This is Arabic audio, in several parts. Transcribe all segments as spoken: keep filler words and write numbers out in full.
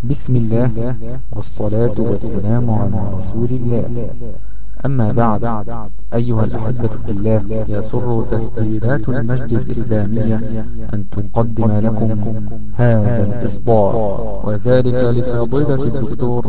بسم الله والصلاة والسلام على رسول الله. أما بعد، أيها الأحبة في الله، يسر تسجيلات المجد الإسلامية أن تقدم لكم هذا الإصدار، وذلك لفضيلة الدكتور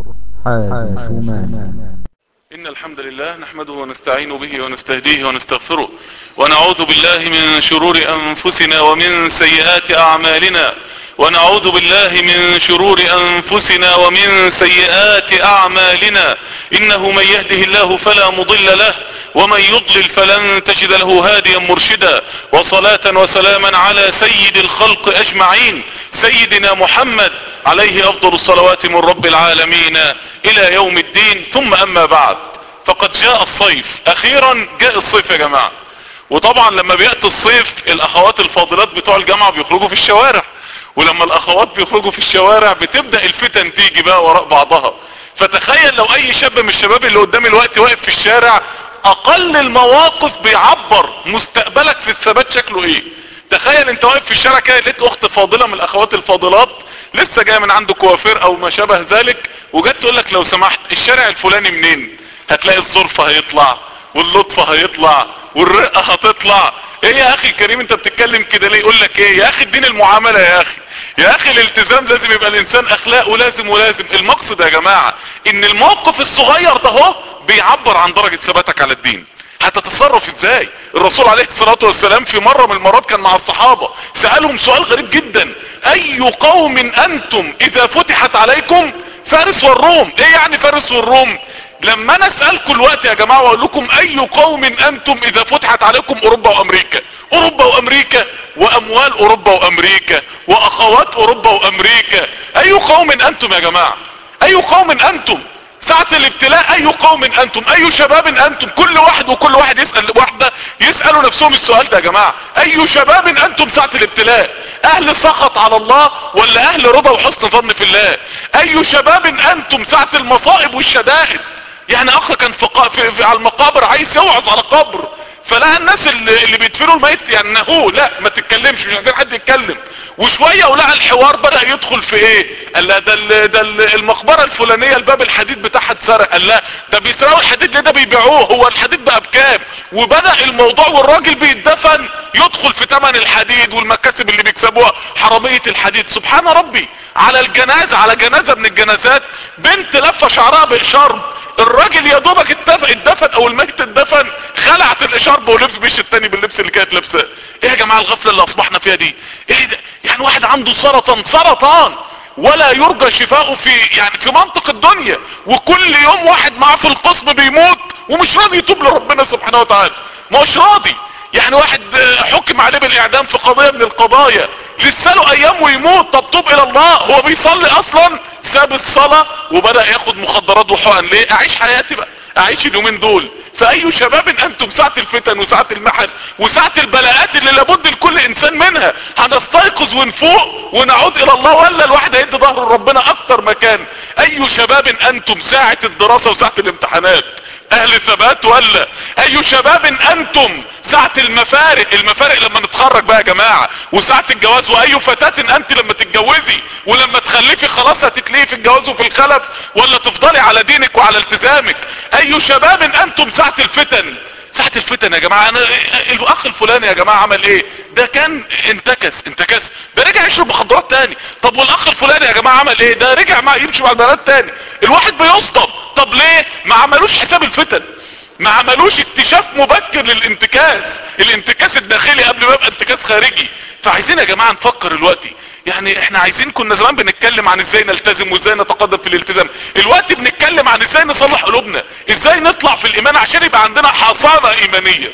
حازم شومان. إن الحمد لله نحمده ونستعين به ونستهديه ونستغفره، ونعوذ بالله من شرور أنفسنا ومن سيئات أعمالنا ونعوذ بالله من شرور أنفسنا ومن سيئات أعمالنا إنه من يهده الله فلا مضل له ومن يضلل فلن تجد له هاديا مرشدا، وصلاة وسلاما على سيد الخلق أجمعين سيدنا محمد عليه أفضل الصلوات من رب العالمين إلى يوم الدين. ثم أما بعد، فقد جاء الصيف، أخيرا جاء الصيف يا جماعة. وطبعا لما بيأتي الصيف الأخوات الفاضلات بتوع الجامعة بيخرجوا في الشوارع، ولما الأخوات بيخرجوا في الشوارع بتبدأ الفتن تيجي بقى وراء بعضها. فتخيل لو أي شاب من الشباب اللي قدامي الوقت واقف في الشارع، أقل المواقف بيعبر مستقبلك في الثبات شكله إيه. تخيل انت واقف في الشارع كده، لقيت اخت فاضلة من الاخوات الفاضلات لسه جايه من عند كوافير او ما شابه ذلك، وجت تقول لك لو سمحت الشارع الفلاني منين؟ هتلاقي الظرف هيطلع واللطف هيطلع والرقه هتطلع. ايه يا اخي الكريم انت بتتكلم كده ليه؟ يقول لك ايه يا اخي الدين المعامله، يا اخي يا اخي الالتزام، لازم يبقى الانسان اخلاق ولازم ولازم. المقصد يا جماعه ان الموقف الصغير ده هو بيعبر عن درجه ثباتك على الدين. هتتصرف ازاي؟ الرسول عليه الصلاة والسلام في مرة من المرات كان مع الصحابة، سألهم سؤال غريب جدا: اي قوم انتم اذا فتحت عليكم؟ فارس والروم. ايه يعني فارس والروم؟ لما انا اسألكم الوقت يا جماعة واقول لكم اي قوم انتم اذا فتحت عليكم اوروبا وامريكا، اوروبا وامريكا واموال اوروبا وامريكا واخوات اوروبا وامريكا، اي قوم انتم يا جماعة؟ اي قوم انتم ساعة الابتلاء؟ اي قوم انتم؟ اي شباب انتم؟ كل واحد وكل واحد يسأل واحدة يسألوا نفسهم السؤال ده يا جماعة. اي شباب انتم ساعة الابتلاء؟ اهل سخط على الله ولا اهل رضا وحسن ظن في الله؟ اي شباب انتم ساعة المصائب والشدائد؟ يعني اخ كان في, في, في على المقابر عايز يوعظ على قبر، فلقى الناس اللي, اللي بيدفنوا الميت يعني نهوه، لا ما تتكلمش، مش عايزين حد يتكلم. وشوية ولقى الحوار بدأ يدخل في ايه؟ قال لا ده, ده المقبرة الفلانية الباب الحديد بتاعها اتسرق. قال لا ده بيسرقوا الحديد ليه؟ ده بيبيعوه، هو الحديد بقى بكام؟ وبدأ الموضوع والراجل بيتدفن يدخل في ثمن الحديد والمكاسب اللي بيكسبوها، حرامية الحديد. سبحان ربي. على الجنازة، على جنازة من الجنازات بنت لفة شعرها بإشارب، الراجل يا دوبك اتدفن او الميت اتدفن، خلعت الاشارب ولبس بيش التاني باللبس اللي كانت لابساه. ايه يا جماعة الغفلة اللي اصبحنا فيها دي؟ ايه ده؟ يعني واحد عنده سرطان سرطان ولا يرجى شفاؤه في يعني في منطق الدنيا، وكل يوم واحد معاه في القسم بيموت ومش راضي يتوب لربنا سبحانه وتعالى، مش راضي. يعني واحد حكم عليه بالاعدام في قضية من القضايا، لسه له ايام ويموت، طب توب الى الله. هو بيصلي اصلا، ساب الصلاة وبدأ ياخد مخدرات وحقن. ليه؟ اعيش حياتي بقى، اعيش اليومين دول. فاي شباب انتم ساعة الفتن وساعة المحن وساعة البلاءات اللي لابد لكل انسان منها هنستيقظ ونفوق ونعود الى الله، ولا الواحد هيدي ظهر ربنا اكتر مكان؟ اي شباب انتم ساعة الدراسة وساعة الامتحانات؟ اهل ثبات ولا؟ اي شباب انتم ساعة المفارق؟ المفارق لما نتخرج بقى يا جماعة، وساعة الجواز. واي فتاة انت لما تتجوزي ولما تخلفي خلاص هتتلهي في الجواز وفي الخلف، ولا تفضلي على دينك وعلى التزامك؟ اي شباب انتم ساعة الفتن؟ ساعة الفتن يا جماعة. انا الاخ الفلاني يا جماعة عمل ايه؟ ده كان انتكس انتكس ده رجع يشرب مخدرات تاني. طب والاخ الفلاني يا جماعة عمل ايه؟ ده رجع مع يمشي مع البنات تاني. الواحد بيصطب. طب ليه؟ ما عملوش حساب الفتن، ما عملوش اكتشاف مبكر للانتكاس، الانتكاس الداخلي قبل ما يبقى انتكاس خارجي. فعايزين يا جماعة نفكر الوقتي. يعني احنا عايزين، كنا زمان بنتكلم عن ازاي نلتزم وازاي نتقدم في الالتزام، الوقت بنتكلم عن ازاي نصلح قلوبنا، ازاي نطلع في الايمان عشان يبقى عندنا حصانة ايمانية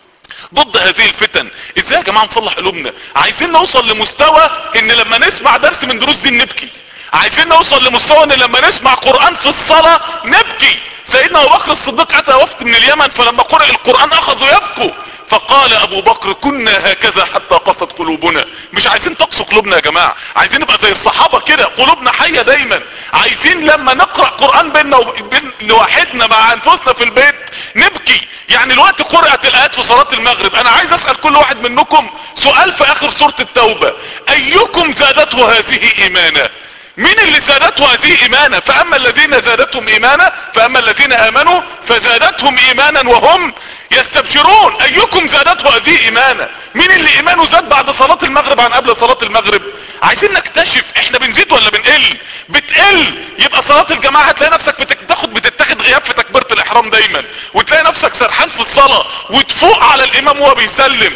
ضد هذه الفتن. ازاي يا جماعة نصلح قلوبنا؟ عايزين نوصل لمستوى ان لما نسمع درس من دروس دين نبكي، عايزين نوصل لمستوى ان لما نسمع قرآن في الصلاة نبكي. سيدنا ابو بكر الصديق اتى وفد من اليمن، فلما قرأ القرآن اخذوا يبكوا، فقال ابو بكر كنا هكذا حتى قست قلوبنا. مش عايزين تقسو قلوبنا يا جماعة، عايزين نبقى زي الصحابة كده قلوبنا حية دايما. عايزين لما نقرأ قرآن بيننا وبين لوحدنا مع انفسنا في البيت نبكي. يعني الوقت قرأت الايات في صلاة المغرب، انا عايز اسأل كل واحد منكم سؤال في اخر سورة التوبة: ايكم زادته هذه ايمانا؟ مين اللي زادته هذه ايمانا؟ فاما الذين زادتهم ايمانا فاما الذين امنوا فزادتهم ايمانا وهم يستبشرون. ايكم زادته هذه ايمانا؟ مين اللي ايمانه زاد بعد صلاة المغرب عن قبل صلاة المغرب؟ عايزين نكتشف احنا بنزيد ولا بنقل. بتقل يبقى صلاة الجماعة هتلاقي نفسك بتاخد بتتاخد غياب في تكبيرة الاحرام دايما، وتلاقي نفسك سرحان في الصلاة وتفوق على الامام وهو بيسلم.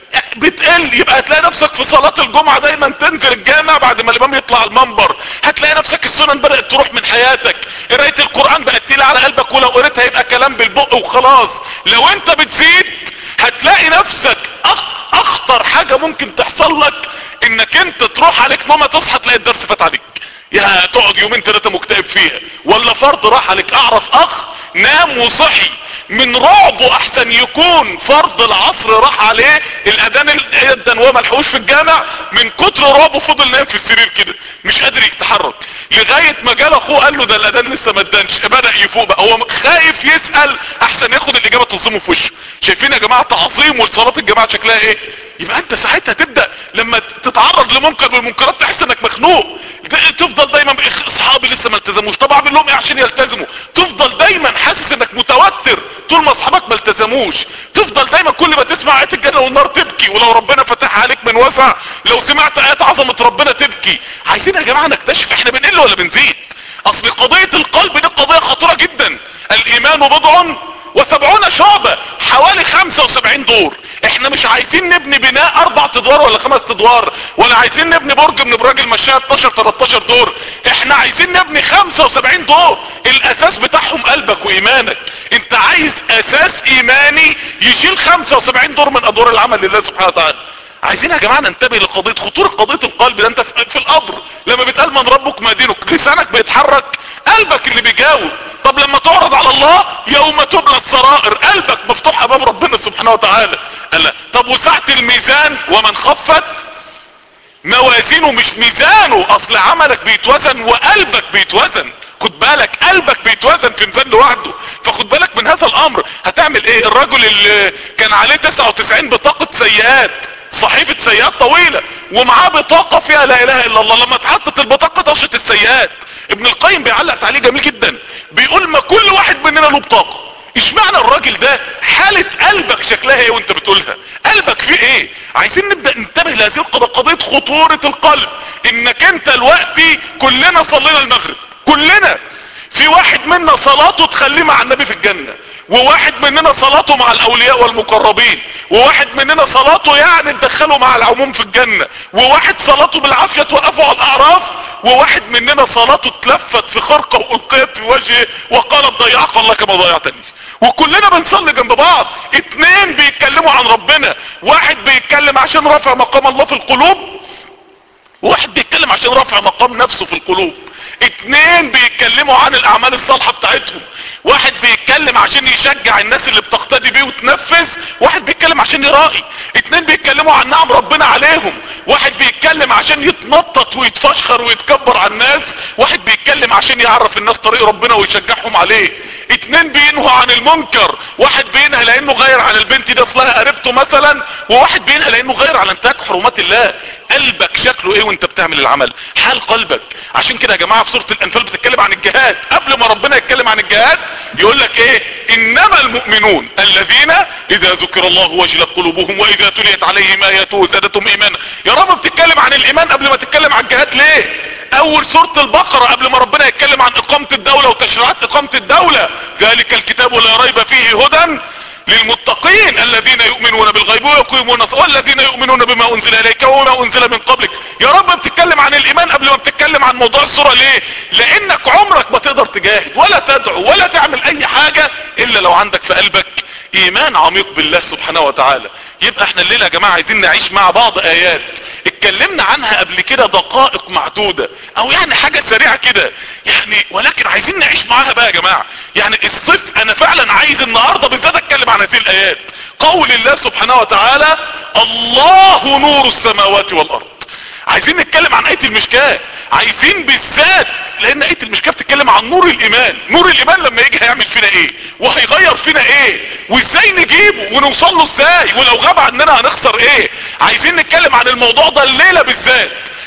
بتقل يبقى هتلاقي نفسك في صلاة الجمعة دايما تنزل الجامع بعد ما الامام يطلع المنبر. هتلاقي نفسك السنن بدأت تروح من حياتك. قراية القرآن بقت تقيلة على قلبك، ولو قريتها يبقى كلام بالبق وخلاص. لو انت بتزيد هتلاقي نفسك أخ اخطر حاجة ممكن تحصل لك انك انت تروح عليك نومة تصحى تلاقي الدرس فات عليك، يا تقعد يومين ثلاثة مكتئب فيها. ولا فرض راح عليك، اعرف اخ نام وصحي من رعبه احسن يكون فرض العصر راح عليه الاذان الاذن وهو ملحوش في الجامع، من كتر رعبه فضل نايم في السرير كده مش قادر يتحرك، لغاية ما جال اخوه قال له ده الاذان لسه ما ادنش، بدأ يفوق بقى. هو خايف يسأل احسن ياخد الاجابة تصدمه في وشه. شايفين يا جماعة تعظيم لصلاة الجماعة شكلها ايه؟ يبقى انت ساعتها تبدأ لما تتعرض لمنكر والمنكرات تحس انك مخنوق، تفضل دايما اصحابي لسه ما التزموش، طب اعمل لهم ايه عشان يلتزموا؟ تفضل دايما حاسس انك متوتر طول ما اصحابك ما التزموش. تفضل دايما كل ما تسمع ايات الجنة والنار تبكي، ولو ربنا فتح عليك من وسع لو سمعت ايات عظمة ربنا تبكي. عايزين يا جماعة نكتشف احنا بنقل ولا بنزيد. اصل قضية القلب دي قضية خطيرة جدا. الايمان بضع وسبعون شعبة، حوالي خمسة وسبعين دور. احنا مش عايزين نبني بناء اربع ادوار ولا خمس ادوار، ولا عايزين نبني برج من ابراج المشاية اتناشر تلتاشر دور. احنا عايزين نبني خمسة وسبعين دور الاساس بتاعهم قلبك وايمانك. انت عايز اساس ايماني يشيل خمسة وسبعين دور من ادوار العمل لله سبحانه وتعالى. عايزين يا جماعة ننتبه لقضية خطورة قضية القلب ده. انت في القبر لما بيتقال من ربك ما دينك، لسانك بيتحرك، قلبك اللي بيجاوب. طب لما تعرض على الله يوم تبلى السرائر، قلبك مفتوح امام ربنا سبحانه وتعالى. قال طب وساعة الميزان ومن خفت موازينه، مش ميزانه، اصل عملك بيتوزن وقلبك بيتوزن. خد بالك قلبك بيتوزن في ميزان لوحده، فخد بالك من هذا الامر. هتعمل ايه؟ الرجل اللي كان عليه تسعة وتسعين بطاقة سيئات، صحيفة سيئات طويلة، ومعاه بطاقة فيها لا اله الا الله، لما اتحطت البطاقة طشت السيئات. ابن القيم بيعلق تعليق جميل جدا، بيقول ما كل واحد مننا له بطاقة. ايش معنى الراجل ده؟ حالة قلبك شكلها ايه وانت بتقولها؟ قلبك فيه ايه؟ عايزين نبدأ ننتبه لهذه القضية، قضية خطورة القلب. انك انت دلوقتي كلنا صلينا المغرب، كلنا في واحد منا صلاته تخليه مع النبي في الجنة، وواحد مننا صلاته مع الاولياء والمقربين، وواحد مننا صلاته يعني تدخله مع العموم في الجنة، وواحد صلاته بالعافية توقفه على الاعراف، وواحد مننا صلاته اتلفت في خرقة والقيت في وجهه وقالت ضيعك الله كما ضيعتني. وكلنا بنصلي جنب بعض. اتنين بيتكلموا عن ربنا، واحد بيتكلم عشان رفع مقام الله في القلوب، وواحد بيتكلم عشان رفع مقام نفسه في القلوب. اتنين بيتكلموا عن الاعمال الصالحة بتاعتهم، واحد بيتكلم عشان يشجع الناس اللي بتقتدي بيه وتنفذ، واحد بيتكلم عشان يرائي. اتنين بيتكلموا عن نعم ربنا عليهم، واحد بيتكلم عشان يتنطط ويتفشخر ويتكبر على الناس، واحد بيتكلم عشان يعرف الناس طريق ربنا ويشجعهم عليه. اتنين بينهوا عن المنكر، واحد بينهى لانه غير عن البنت دي اصلها قريبته مثلا، وواحد بينهى لانه غير عن انتهاك حرمات الله. قلبك شكله ايه وانت بتعمل العمل؟ حال قلبك. عشان كده يا جماعة في سورة الانفال بتتكلم عن الجهاد، قبل ما ربنا يتكلم عن الجهاد يقول لك ايه؟ انما المؤمنون الذين اذا ذكر الله وجلت قلوبهم واذا تليت عليهم اياته زادتهم ايمانا. يا رب بتتكلم عن الايمان قبل ما تتكلم عن الجهاد ليه؟ اول سورة البقرة قبل ما ربنا يتكلم عن اقامة الدولة وتشريعات اقامة الدولة، ذلك الكتاب لا ريب فيه هدى للمتقين الذين يؤمنون بالغيب ويقيمون الصلاة والذين يؤمنون بما انزل اليك وما انزل من قبلك. يا رب بتتكلم عن الايمان قبل ما بتتكلم عن موضوع السورة ليه؟ لانك عمرك ما تقدر تجاهد ولا تدعو ولا تعمل اي حاجة الا لو عندك في قلبك ايمان عميق بالله سبحانه وتعالى. يبقى احنا الليلة يا جماعة عايزين نعيش مع بعض ايات اتكلمنا عنها قبل كده دقائق معدودة او يعني حاجة سريعة كده يعني، ولكن عايزين نعيش معاها بقى يا جماعة. يعني الصفت انا فعلا عايز النهاردة بالذات اتكلم عن هذه الايات. قول الله سبحانه وتعالى الله نور السماوات والارض. عايزين نتكلم عن آية المشكاة، عايزين بالذات لان آية المشكاة بتتكلم عن نور الايمان. نور الايمان لما يجي هيعمل فينا ايه وهيغير فينا ايه وازاي نجيبه ونوصل له ازاي، ولو غاب عننا هنخسر ايه. عايزين نتكلم عن الموضوع ده الليلة بالذات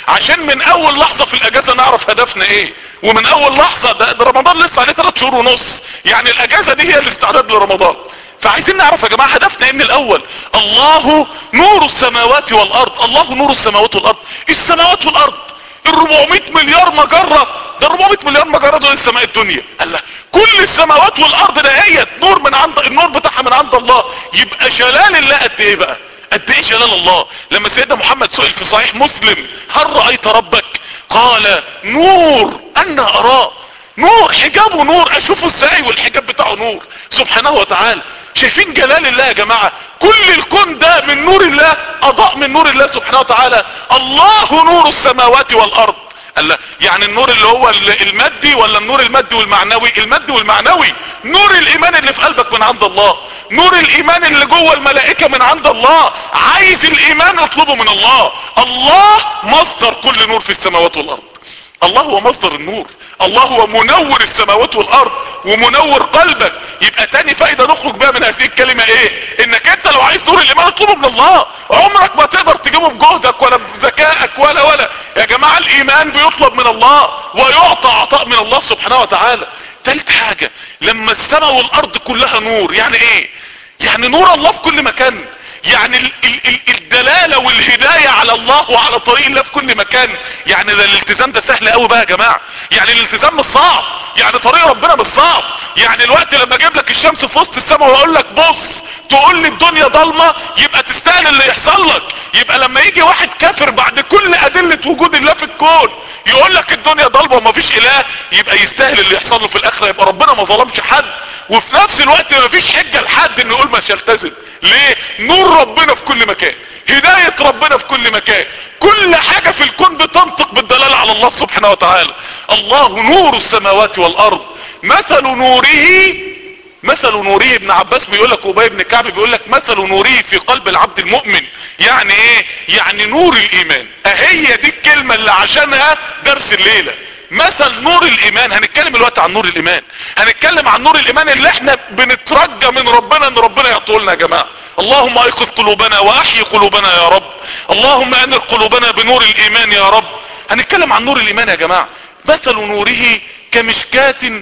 عشان من اول لحظة في الاجازة نعرف هدفنا ايه. ومن اول لحظة ده, ده رمضان لسه عليه ثلاث شهور ونص، يعني الاجازة دي هي الاستعداد لرمضان. فعايزين نعرف يا جماعة هدفنا ايه من الاول. الله نور السماوات والارض، الله نور السماوات والارض. السماوات والارض الربعمية مليار مجرة، ده الربعمية مليار مجرة دول السماء الدنيا. الله، كل السماوات والارض ده هي نور من عند، النور بتاعها من عند الله. يبقى جلال الله قد ايه بقى، قد ايه جلال الله. لما سيدنا محمد سئل في صحيح مسلم هل رأيت ربك؟ قال نور انا اراه. نور، حجابه نور، اشوفه ازاي والحجاب بتاعه نور سبحانه وتعالى. شايفين جلال الله يا جماعة؟ كل الكون ده من نور الله، اضاء من نور الله سبحانه وتعالى. الله نور السماوات والارض. الله، يعني النور اللي هو المادي ولا النور المادي والمعنوي؟ المادي والمعنوي. نور الايمان اللي في قلبك من عند الله، نور الايمان اللي جوه الملائكة من عند الله. عايز الايمان اطلبه من الله. الله مصدر كل نور في السماوات والارض. الله هو مصدر النور، الله هو منور السماوات والارض ومنور قلبك. يبقى تاني فايدة نخرج بها من هذه الكلمة ايه؟ انك انت لو عايز نور الايمان اطلبه من الله. عمرك ما تقدر تجيبه بجهدك ولا بذكائك ولا ولا يا جماعة الايمان بيطلب من الله ويعطى عطاء من الله سبحانه وتعالى. تالت حاجة، لما السماء والارض كلها نور، يعني ايه؟ يعني نور الله في كل مكان. يعني ال ال ال الدلالة والهداية على الله وعلى طريق الله في كل مكان. يعني ده الالتزام ده سهل قوي بقى يا جماعة. يعني الالتزام مش صعب، يعني طريق ربنا مش صعب. يعني الوقت لما اجيب لك الشمس في وسط السماء واقول لك بص، تقول لي الدنيا ضلمة، يبقى تستاهل اللي يحصل لك. يبقى لما يجي واحد كافر بعد كل ادلة وجود الله في الكون يقول لك الدنيا ضلمة ومفيش اله، يبقى يستاهل اللي يحصل له في الاخرة. يبقى ربنا ما ظلمش حد، وفي نفس الوقت مفيش حجة لحد انه يقول مش هلتزم. ليه؟ نور ربنا في كل مكان، هداية ربنا في كل مكان، كل حاجة في الكون بتنطق بالدلالة على الله سبحانه وتعالى. الله نور السماوات والارض مثل نوره، مثل نوره. ابن عباس بيقول لك، ابي بن كعب بيقول لك مثل نوره في قلب العبد المؤمن. يعني ايه؟ يعني نور الايمان. اهي دي الكلمة اللي عشانها درس الليلة، مثل نور الايمان. هنتكلم الوقت عن نور الايمان، هنتكلم عن نور الايمان اللي احنا بنترجى من ربنا ان ربنا يعطيه لنا يا جماعة. اللهم ايقظ قلوبنا واحيي قلوبنا يا رب، اللهم انر قلوبنا بنور الايمان يا رب. هنتكلم عن نور الايمان يا جماعة. مثل نوره كمشكاة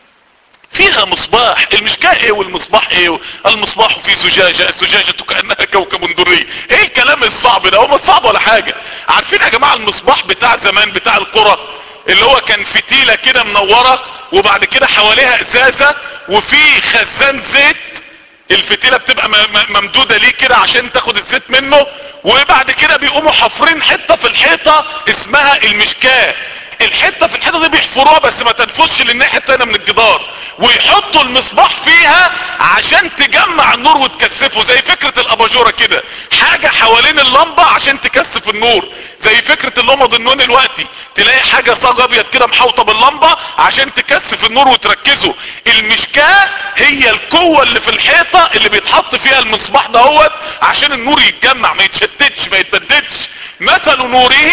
فيها مصباح. المشكاة ايه والمصباح ايه؟ المصباح في زجاجة، الزجاجة كأنها كوكب دري. ايه الكلام الصعب ده؟ هو مش صعب ولا حاجة. عارفين يا جماعة المصباح بتاع زمان بتاع القرى اللي هو كان فتيلة كده منورة وبعد كده حواليها ازازة وفي خزان زيت، الفتيلة بتبقى ممدودة ليه كده عشان تاخد الزيت منه، وبعد كده بيقوموا حفرين حتة في الحيطة اسمها المشكاة. الحتة في الحيطة دي بيحفروها بس ما تنفذش للناحية التانية من الجدار، ويحطوا المصباح فيها عشان تجمع النور وتكثفه. زي فكرة الاباجورة كده، حاجة حوالين اللمبة عشان تكثف النور. زي فكرة اللمض النون الوقتي، تلاقي حاجة صاج ابيض كده محوطة باللمبة عشان تكثف النور وتركزه. المشكاة هي القوة اللي في الحيطة اللي بيتحط فيها المصباح دهوت عشان النور يتجمع ما يتشتتش ما يتبددش. مثل نوره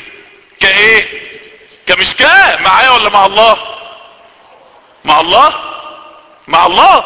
كايه؟ كمشكاة. معايا ولا مع الله؟ مع الله، مع الله.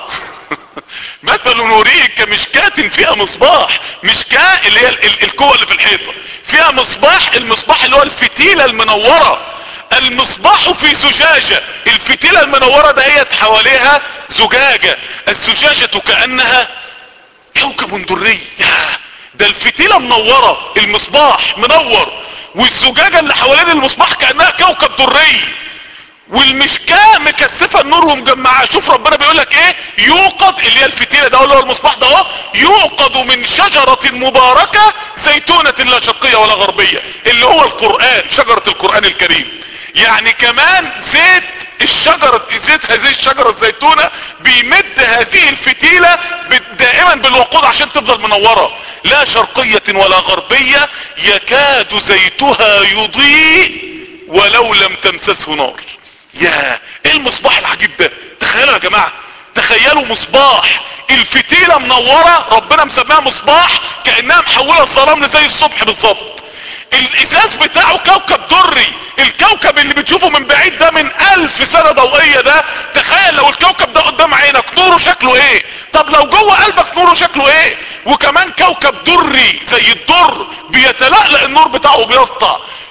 مثل نوره كمشكاة فيها مصباح. مشكاة اللي هي القوة اللي في الحيطة، فيها مصباح، المصباح اللي هو الفتيلة المنورة. المصباح في زجاجة، الفتيلة المنورة دهيت حواليها زجاجة، الزجاجة كأنها كوكب دري. ده الفتيلة منورة، المصباح منور، والزجاجة اللي حوالين المصباح كأنها كوكب دري، والمشكاة مكثفة النور ومجمعة. شوف ربنا بيقول لك ايه؟ يوقد، اللي هي الفتيلة ده اللي هو المصباح ده اهو، يوقد من شجرة مباركة زيتونة لا شرقية ولا غربية، اللي هو القرآن، شجرة القرآن الكريم. يعني كمان زيت الشجرة، زيت هذه الشجرة الزيتونة بيمد هذه الفتيلة دائما بالوقود عشان تفضل منورة. لا شرقية ولا غربية يكاد زيتها يضيء ولو لم تمسسه نار. يا ايه المصباح العجيب ده؟ تخيلوا يا جماعة، تخيلوا مصباح الفتيلة منورة، ربنا مسميها مصباح كأنها محولة الظلام زي الصبح بالظبط. الازاز بتاعه كوكب دري، الكوكب اللي بتشوفه من بعيد ده من الف سنة ضوئية ده، تخيل لو الكوكب ده قدام عينك نوره شكله ايه؟ طب لو جوه قلبك نوره شكله ايه؟ وكمان كوكب دري زي الدر بيتلألأ النور بتاعه بيسطع.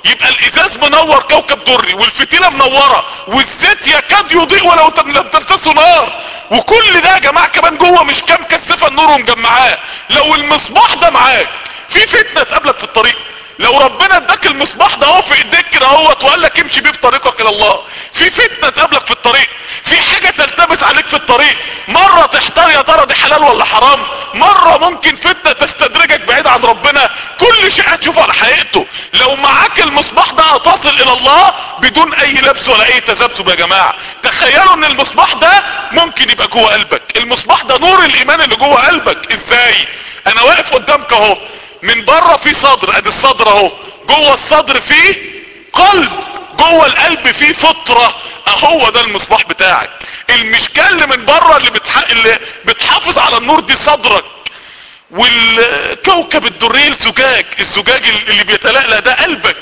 يبقى الازاز منور كوكب دري والفتيلة منورة والزيت يكاد يضيء ولو لم تمسسه نار، وكل ده يا جماعة كمان جوه مش كام كثافة النور ومجمعاه. لو المصباح ده معاك في فتنة تقابلك في الطريق، لو ربنا اداك المصباح ده اهو في ايديك كده اهوت وقال لك امشي بيه في طريقك الى الله، في فتنة تقابلك في الطريق، في حاجة تلتبس عليك في الطريق، مرة تحتار يا ترى دي حلال ولا حرام، مرة ممكن فتنة تستدرجك بعيد عن ربنا، كل شيء هتشوفه على حقيقته. لو معاك المصباح ده هتصل الى الله بدون اي لبس ولا اي تذبذب يا جماعة. تخيلوا ان المصباح ده ممكن يبقى جوه قلبك، المصباح ده نور الايمان اللي جوه قلبك. ازاي؟ انا واقف قدامك اهو، من بره في صدر، ادي الصدر اهو، جوه الصدر فيه قلب، جوه القلب فيه فطرة، اهو ده المصباح بتاعك. المشكلة اللي من بره اللي, بتح... اللي بتحافظ على النور دي صدرك، والكوكب الدري الزجاج، الزجاج اللي بيتلألأ ده قلبك،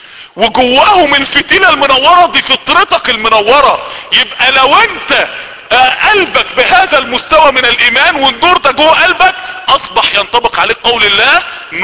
وجواهم الفتيلة المنورة دي فطرتك المنورة. يبقى لو انت قلبك بهذا المستوى من الايمان والنور ده جوه قلبك، اصبح ينطبق عليك قول الله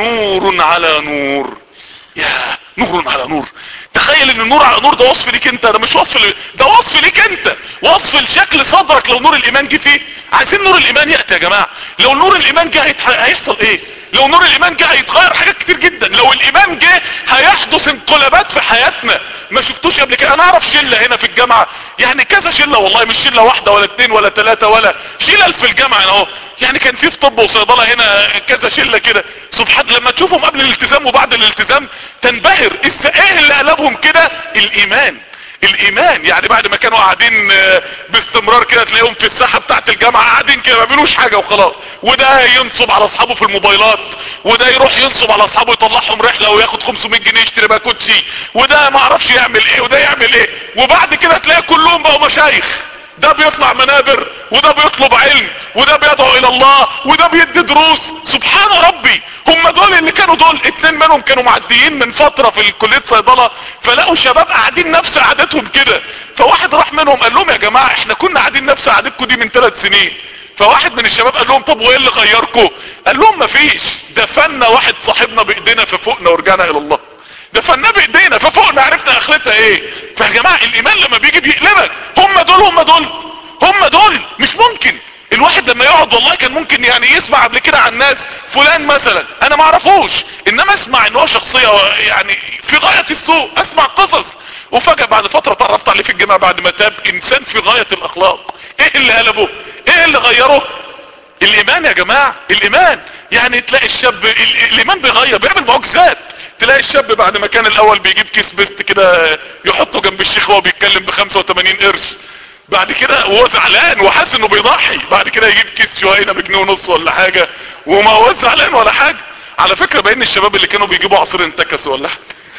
نور على نور. يا نور على نور، تخيل ان النور على نور ده وصف ليك انت، ده مش وصف ل... ده وصف ليك انت، وصف لشكل صدرك. لو نور الايمان جه فيه، عايزين نور الايمان يأتي يا جماعة. لو نور الايمان جه هيتح... هيحصل ايه؟ لو نور الايمان جه هيتغير حاجات كتير جدا. لو الايمان جه هيحدث انقلابات في حياتنا ما شفتوش قبل كده. انا اعرف شلة هنا في الجامعة، يعني كذا شلة والله، مش شلة واحدة ولا اتنين ولا تلاتة ولا شلل في الجامعة اهو، يعني كان في في طب وصيدلة هنا كذا شلة كده. سبحان، لما تشوفهم قبل الالتزام وبعد الالتزام تنبهر. ايه اللي قلبهم كده؟ الايمان. الايمان يعني بعد ما كانوا قاعدين باستمرار كده تلاقيهم في الساحة بتاعت الجامعة قاعدين كده ما بيعملوش حاجة وخلاص، وده ينصب على اصحابه في الموبايلات، وده يروح ينصب على اصحابه يطلعهم رحلة وياخد خمسمية جنيه يشتري بقى كوتشي، وده ما اعرفش يعمل ايه وده يعمل ايه، وبعد كده تلاقي كلهم بقوا مشايخ. ده بيطلع منابر، وده بيطلب علم، وده بيدعو الى الله، وده بيدي دروس. سبحان ربي، هم دول اللي كانوا دول. اتنين منهم كانوا معديين من فترة في الكلية صيدلة، فلقوا شباب قاعدين نفس قعدتهم كده، فواحد راح منهم قال لهم يا جماعة احنا كنا قاعدين نفس قعدتكم دي من ثلاث سنين. فواحد من الشباب قال لهم طب وايه اللي غيركم؟ قال لهم مفيش، دفنا واحد صاحبنا بايدينا ففوقنا ورجعنا الى الله. دفناه بايدينا ففوقنا، عرفنا اخرتها ايه. فيا جماعة الايمان لما بيجي بيقلبك. هم دول هم دول هم دول مش ممكن. الواحد لما يقعد والله كان ممكن يعني يسمع قبل كده عن ناس، فلان مثلا انا ما اعرفوش، انما اسمع ان هو شخصية يعني في غاية السوء، اسمع قصص، وفجأة بعد فترة تعرفت عليه في الجامعة بعد ما تاب انسان في غاية الاخلاق. ايه اللي قلبه؟ ايه اللي غيره؟ الايمان يا جماعة، الايمان. يعني تلاقي الشاب الايمان بيغير، بيعمل معجزات. تلاقي الشاب بعد ما كان الاول بيجيب كيس بيست كده يحطه جنب الشيخ وهو بيتكلم ب خمسة وثمانين قرش، بعد كده وهو زعلان وحاسس انه بيضحي، بعد كده يجيب كيس شوية بجنيه ونص ولا حاجة وما هو زعلان ولا حاجة. على فكرة بين الشباب اللي كانوا بيجيبوا عصير انتكسوا ولا حاجة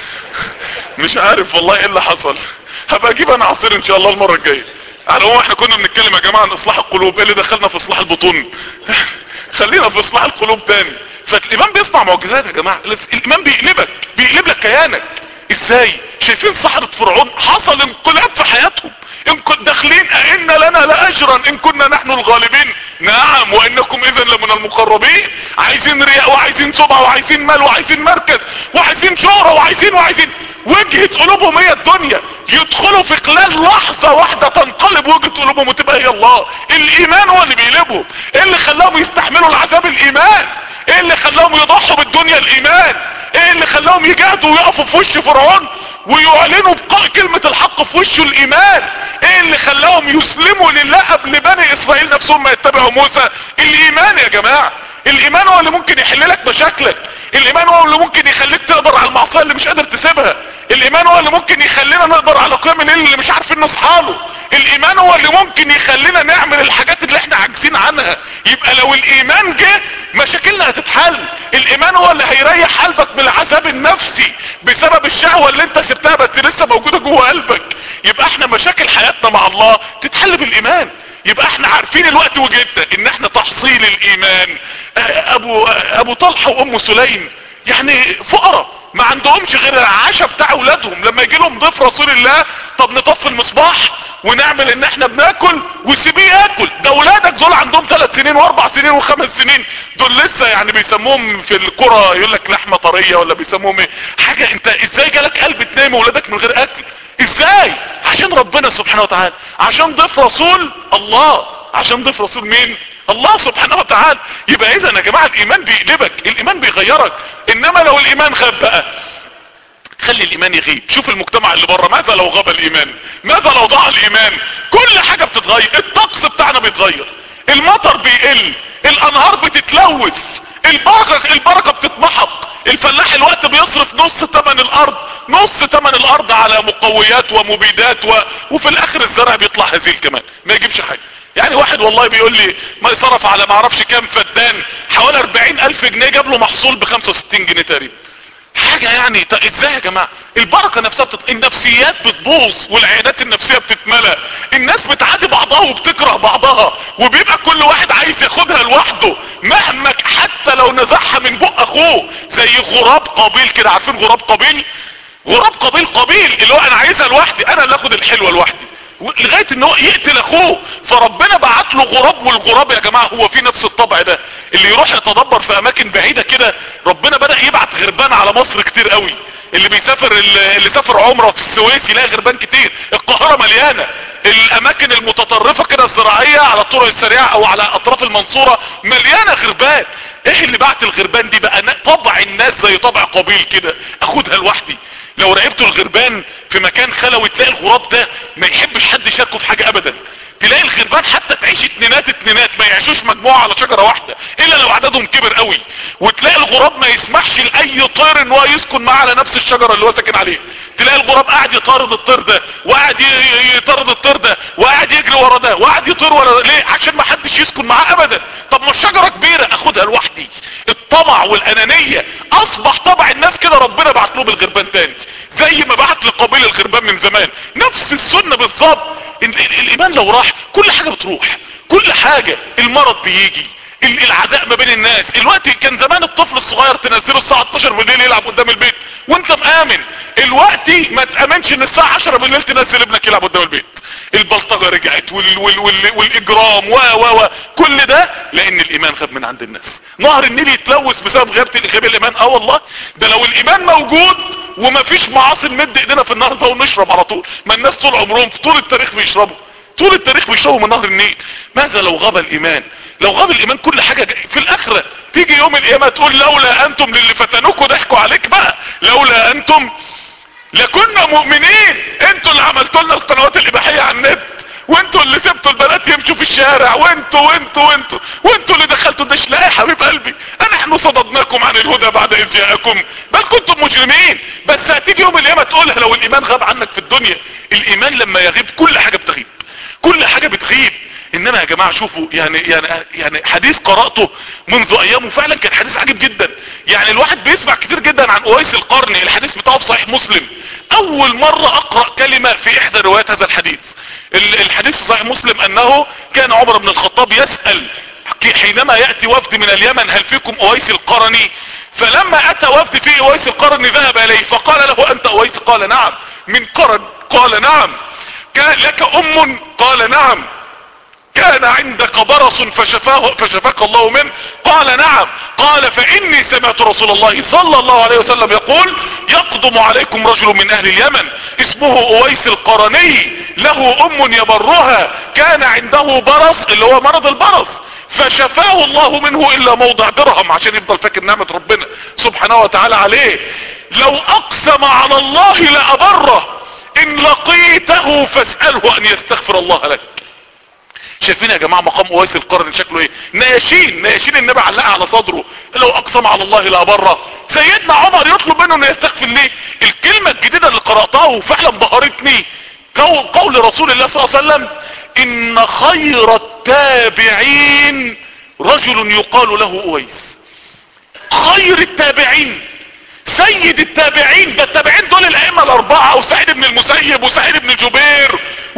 مش عارف والله ايه اللي حصل. هبقى اجيب انا عصير ان شاء الله المرة الجاية. على هو احنا كنا بنتكلم يا جماعة عن اصلاح القلوب، ايه اللي دخلنا في اصلاح البطون خلينا في اصلاح القلوب تاني. فالايمان بيصنع معجزات يا جماعة. الايمان بيقلبك، بيقلب لك كيانك. ازاي؟ شايفين سحرة فرعون حصل انقلاب في حياتهم، ان كنت داخلين ائن لنا لاجرا ان كنا نحن الغالبين. نعم وانكم اذا لمن المقربين. عايزين رياء وعايزين سمعة وعايزين مال وعايزين مركز وعايزين شهرة وعايزين وعايزين وجهة قلوبهم هي الدنيا. يدخلوا في خلال لحظة واحدة تنقلب وجهة قلوبهم وتبقى هي الله. الايمان هو اللي بيقلبهم. ايه اللي خلاهم يستحملوا العذاب؟ الايمان. ايه اللي خلاهم يضحوا بالدنيا؟ الايمان. ايه اللي خلاهم يجاهدوا ويقفوا في وش فرعون ويعلنوا بقاء كلمة الحق في وشه؟ الايمان. ايه اللي خلاهم يسلموا لله قبل بني اسرائيل نفسهم ما يتبعوا موسى؟ الايمان يا جماعة. الايمان هو اللي ممكن يحل لك مشاكلك. الايمان هو اللي ممكن يخليك تقدر على المعصية اللي مش قادر تسيبها. الايمان هو اللي ممكن يخلينا نقدر على قيام الليل اللي مش عارفين نصحى له. الايمان هو اللي ممكن يخلينا نعمل الحاجات اللي احنا عاجزين عنها. يبقى لو الايمان جه مشاكلنا هتتحل. الايمان هو اللي هيريح قلبك من العذاب النفسي بسبب الشهوة اللي انت سبتها بس لسه موجودة جوه قلبك. يبقى احنا مشاكل حياتنا مع الله تتحل بالايمان. يبقى احنا عارفين الوقت وجدنا ان احنا تحصيل الايمان. ابو ابو طلحة وام سليم يعني فقراء ما عندهمش غير العشاء بتاع اولادهم. لما يجي لهم ضيف رسول الله، طب نطفي المصباح؟ ونعمل ان احنا بناكل وسيبيه ياكل. ده ولادك دول عندهم ثلاث سنين واربع سنين وخمس سنين، دول لسه يعني بيسموهم في القرى يقول لك لحمه طريه ولا بيسموهم ايه حاجه. انت ازاي جالك قلب تنام ولادك من غير اكل؟ ازاي؟ عشان ربنا سبحانه وتعالى، عشان ضيف رسول الله، عشان ضيف رسول مين؟ الله سبحانه وتعالى. يبقى اذا يا جماعه الايمان بيقلبك، الايمان بيغيرك. انما لو الايمان غاب بقى، خلي الايمان يغيب. شوف المجتمع اللي بره، ماذا لو غاب الايمان؟ ماذا لو ضاع الايمان؟ كل حاجه بتتغير، الطقس بتاعنا بيتغير، المطر بيقل، الانهار بتتلوث، البركه البركه بتتمحق. الفلاح الوقت بيصرف نص ثمن الارض، نص ثمن الارض على مقويات ومبيدات و... وفي الاخر الزرع بيطلع هزيل كمان ما يجيبش حاجه. يعني واحد والله بيقول لي ما يصرف على ما اعرفش كام فدان حوالي اربعين الف جنيه، جاب له محصول ب خمسة وستين جنيه تقريبا. حاجة يعني ازاي يا جماعة؟ البركة نفسها بتط... النفسيات بتبوظ والعيادات النفسية بتتملى، الناس بتعادي بعضها وبتكره بعضها، وبيبقى كل واحد عايز ياخدها لوحده مهما حتى لو نزعها من بق اخوه. زي غراب قابيل كده، عارفين غراب قابيل؟ غراب قابيل قابيل اللي هو انا عايزها لوحدي، انا اللي اخد الحلوة لوحدي، لغاية ان هو يقتل اخوه. فربنا بعت له غراب، والغراب يا جماعة هو في نفس الطبع ده اللي يروح يتدبر في اماكن بعيدة كده. ربنا بدأ يبعت غربان على مصر كتير قوي. اللي بيسافر اللي سافر عمره في السويس يلاقي غربان كتير. القاهرة مليانة. الاماكن المتطرفة كده الزراعية على الطرق السريعة او على اطراف المنصورة مليانة غربان. ايه اللي بعت الغربان دي بقى؟ طبع الناس زي طبع قابيل كده، اخدها لوحدي. لو راقبتوا الغربان في مكان خلوي تلاقي الغراب ده ما يحبش حد يشاركه في حاجة ابدا. تلاقي الغربان حتى تعيش اتنينات اتنينات، ما يعيشوش مجموعة على شجرة واحدة الا لو عددهم كبر قوي. وتلاقي الغراب ما يسمحش لاي طير ان هو يسكن معاه على نفس الشجرة اللي هو ساكن عليها. تلاقي الغراب قاعد يطارد الطير ده، وقاعد يطارد الطير ده، وقاعد يجري ورا ده، وقاعد يطير ورا ده. ليه؟ عشان ما حدش يسكن معاه ابدا. طب ما الشجرة كبيرة، اخدها لوحدي. الطمع والانانية اصبح طبع الناس كده. ربنا بعت له بالغربان تاني زي ما بعت لقابيل الغربان من زمان، نفس السنة بالظبط. الايمان لو راح كل حاجة بتروح، كل حاجة. المرض بيجي، العداء ما بين الناس. الوقت كان زمان الطفل الصغير تنزله الساعة اتناشر بالليل يلعب قدام البيت وانت مآمن. الوقت ما تأمنش ان الساعة عشرة بالليل تنزل ابنك يلعب قدام البيت. البلطجة رجعت وال وال وال والاجرام و و و كل ده لان الايمان غاب من عند الناس. نهر النيل يتلوث بسبب غياب غياب الايمان. اه والله، ده لو الايمان موجود وما فيش معاصي نمد ايدينا في النهر ده ونشرب على طول. ما الناس طول عمرهم في طول التاريخ بيشربوا، طول التاريخ بيشربوا من نهر النيل. ماذا لو غاب الايمان؟ لو غاب الايمان كل حاجة في الاخرة تيجي يوم القيامة تقول لولا انتم للي فتنوكوا ضحكوا عليك بقى، لولا انتم لكنا مؤمنين. انتوا اللي عملتوا لنا القنوات الاباحية على النت، وانتوا اللي سبتوا البنات يمشوا في الشارع، وانتوا وانتوا وانتوا وانتوا اللي دخلتوا الدش. لا يا حبيب قلبي، نحن صددناكم عن الهدى بعد اذ جاءكم بل كنتم مجرمين. بس هتيجي يوم القيامة تقولها لو الايمان غاب عنك في الدنيا. الايمان لما يغيب كل حاجة بتغيب، كل حاجة بتغيب. انما يا جماعة شوفوا يعني يعني يعني حديث قرأته منذ ايام وفعلا كان حديث عجيب جدا. يعني الواحد بيسمع كتير جدا عن اويس القرني، الحديث بتاعه في صحيح مسلم. اول مرة اقرأ كلمة في احدى روايات هذا الحديث. الحديث في صحيح مسلم انه كان عمر بن الخطاب يسأل حينما يأتي وفد من اليمن هل فيكم اويس القرني؟ فلما اتى وفد فيه اويس القرني ذهب اليه فقال له انت اويس؟ قال نعم. من قرن؟ قال نعم. كان لك ام؟ قال نعم. كان عندك برص فشفاه فشفاك الله منه؟ قال نعم. قال فاني سمعت رسول الله صلى الله عليه وسلم يقول يقدم عليكم رجل من اهل اليمن اسمه اويس القرني له ام يبرها كان عنده برص اللي هو مرض البرص فشفاه الله منه الا موضع درهم، عشان يفضل فاكر نعمة ربنا سبحانه وتعالى عليه. لو اقسم على الله لابره، ان لقيته فاسأله ان يستغفر الله لك. شايفين يا جماعة مقام اويس القرن شكله ايه؟ نياشين نياشين النبي علقها على صدره. لو اقسم على الله لا بره. سيدنا عمر يطلب منه انه يستغفر ليه. الكلمة الجديدة اللي قرأتها وفعلا بهرتني قول, قول رسول الله صلى الله عليه وسلم ان خير التابعين رجل يقال له اويس. خير التابعين، سيد التابعين، ده التابعين دول الائمة الاربعة وسعيد بن المسيب وسعيد بن جبير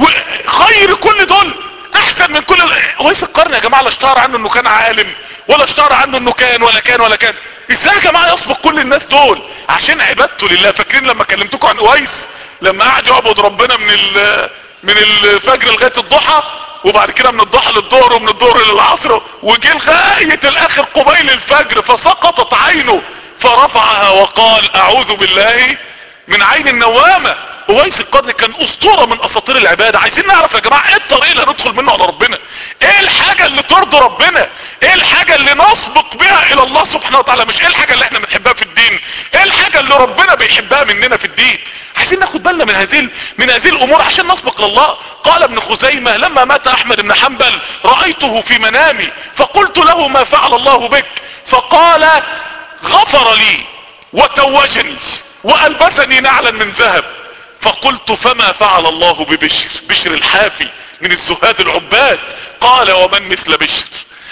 وخير كل دول احسن من كل. اويس القرن يا جماعة لا اشتهر عنه انه كان عالم ولا اشتهر عنه انه كان ولا كان ولا كان. ازاي يا جماعة يسبق كل الناس دول؟ عشان عبادته لله. فاكرين لما كلمتكم عن اويس لما قعد يعبد ربنا من ال من الفجر لغاية الضحى، وبعد كده من الضحى للظهر ومن الظهر للعصر، وجه لغاية الاخر قبيل الفجر فسقطت عينه فرفعها وقال اعوذ بالله من عين النوامة. اويس القرني كان اسطورة من اساطير العبادة. عايزين نعرف يا جماعة ايه الطريق اللي هندخل منه على ربنا، ايه الحاجة اللي ترضي ربنا، ايه الحاجة اللي نسبق بها الى الله سبحانه وتعالى، مش ايه الحاجة اللي احنا بنحبها في الدين، ايه الحاجة اللي ربنا بيحبها مننا في الدين. عايزين ناخد بالنا من هذه من هذه الامور عشان نسبق لله. قال ابن خزيمة لما مات احمد بن حنبل رأيته في منامي فقلت له ما فعل الله بك، فقال غفر لي وتوجني والبسني نعلا من ذهب. فقلت فما فعل الله ببشر، بشر الحافي من الزهاد العباد. قال ومن مثل بشر،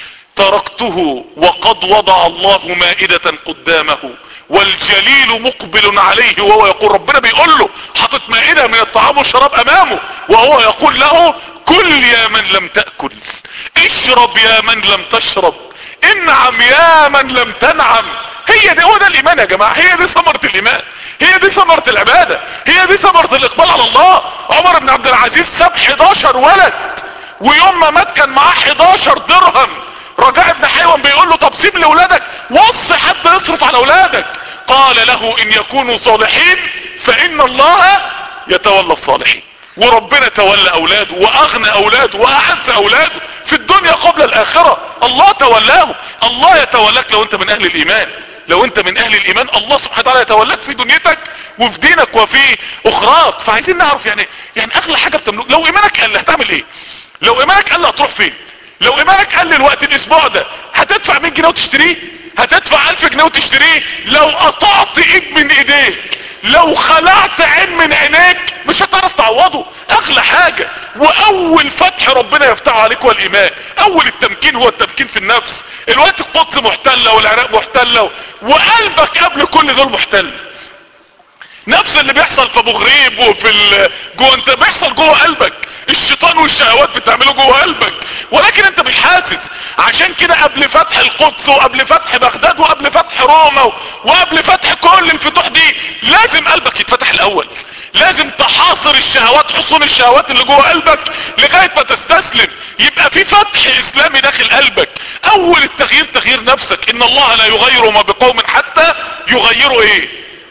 تركته وقد وضع الله مائدة قدامه والجليل مقبل عليه وهو يقول، ربنا بيقول له حاطط مائدة من الطعام والشراب امامه وهو يقول له كل يا من لم تأكل، اشرب يا من لم تشرب، انعم يا من لم تنعم. هي دي، هو ده الايمان يا جماعة، هي دي ثمرة الايمان، هي دي ثمرة العبادة، هي دي ثمرة الاقبال على الله. عمر بن عبد العزيز ساب حداشر ولد، ويوم ما مات كان معاه حداشر درهم. رجاء بن حيوان بيقول له طب سيب لاولادك، وصي حد يصرف على اولادك. قال له ان يكونوا صالحين فان الله يتولى الصالحين. وربنا تولى اولاده واغنى اولاده واعز اولاده في الدنيا قبل الاخرة. الله تولاهم. الله يتولاك لو انت من اهل الايمان، لو انت من اهل الايمان الله سبحانه وتعالى يتولاك في دنيتك وفي دينك وفي اخراك. فعايزين نعرف يعني يعني اغلى حاجة بتملك. لو ايمانك قل هتعمل ايه؟ لو ايمانك قل هتروح فين؟ لو ايمانك قل الوقت الاسبوع ده هتدفع مية جنيه وتشتريه؟ هتدفع الف جنيه وتشتريه؟ لو قطعت ايد من ايديك، لو خلعت عين من عينيك مش هتعرف تعوضه. اغلى حاجة واول فتح ربنا يفتحه عليك هو الايمان. اول التمكين هو التمكين في النفس. الوقت القدس محتلة والعراق محتلة وقلبك قبل كل دول محتل. نفس اللي بيحصل في ابو غريب وفي ال... جوه انت بيحصل جوه قلبك. الشيطان والشهوات بتعمله جوه قلبك ولكن انت مش حاسس. عشان كده قبل فتح القدس وقبل فتح بغداد وقبل فتح روما وقبل فتح كل الفتوح دي لازم قلبك يتفتح الاول. لازم تحاصر الشهوات، حصون الشهوات اللي جوه قلبك لغاية ما تستسلم. يبقى في فتح اسلامي داخل قلبك. اول التغيير تغيير نفسك. ان الله لا يغير ما بقوم حتى يغيروا ايه؟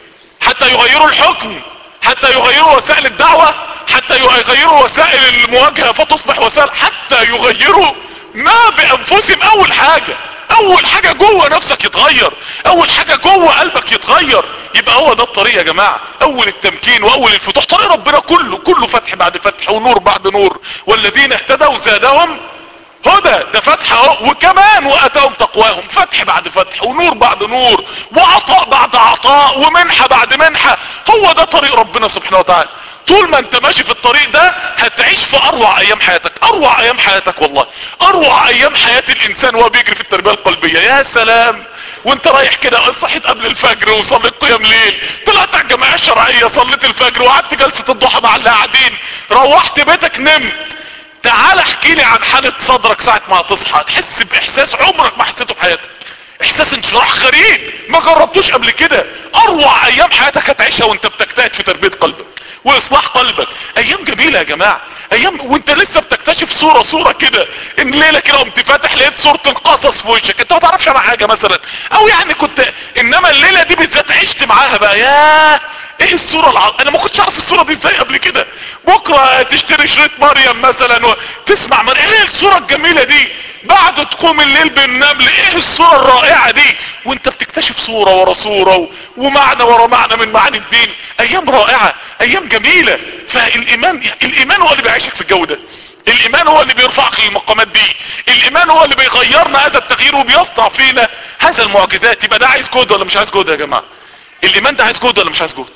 حتى يغيروا الحكم، حتى يغيروا وسائل الدعوة، حتى يغيروا وسائل المواجهة فتصبح وسائل، حتى يغيروا ما بانفسهم. اول حاجة اول حاجة جوه نفسك يتغير، اول حاجة جوه قلبك يتغير. يبقى هو ده الطريق يا جماعة. اول التمكين واول الفتوح. طريق ربنا كله كله فتح بعد فتح ونور بعد نور. والذين اهتدوا زادهم هدى. ده فتح اهو. وكمان واتاهم تقواهم. فتح بعد فتح ونور بعد نور وعطاء بعد عطاء ومنحة بعد منحة. هو ده طريق ربنا سبحانه وتعالى. طول ما انت ماشي في الطريق ده هتعيش في اروع ايام حياتك. اروع ايام حياتك والله. اروع ايام حياة الانسان وهو بيجري في التربية القلبية. يا سلام وانت رايح كده صحيت قبل الفجر وصليت قيام ليل، طلعت على الجماعة الشرعية صليت الفجر وقعدت جلسة الضحى مع اللي قاعدين، روحت بيتك نمت. تعال احكي لي عن حالة صدرك ساعة ما هتصحى. تحس باحساس عمرك ما حسيته في حياتك. احساس انشراح غريب ما جربتوش قبل كده. اروع ايام حياتك هتعيشها وانت بتجتهد في تربية قلبك واصلاح قلبك. ايام جميلة يا جماعة. ايام وانت لسه بتكتشف صورة صورة كده. ان ليلة كده قمت فاتح لقيت صورة القصص في وشك انت ما تعرفش عنها حاجة مثلا او يعني كنت، انما الليلة دي بالذات عشت معاها بقى. ياه ايه الصورة الع... انا ما كنتش اعرف الصورة دي ازاي قبل كده. بكرة تشتري شريط مريم مثلا وتسمع مريم. ايه الصورة الجميلة دي. بعد تقوم الليل بالنمل. ايه الصورة الرائعة دي. وانت بتكتشف صورة ورا صورة و... ومعنى ورا معنى من معاني الدين. ايام رائعة ايام جميلة. فالايمان الايمان هو اللي بيعيشك في الجو ده. الايمان هو اللي بيرفعك للمقامات دي. الايمان هو اللي بيغيرنا هذا التغيير وبيصنع فينا هذا المعجزات. يبقى ده عايز جهد ولا مش عايز جهد يا جماعة؟ الايمان ده عايز جهد ولا مش عايز جهد؟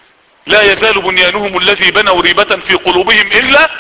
لا يزال بنيانهم الذي بنوا ريبة في قلوبهم الا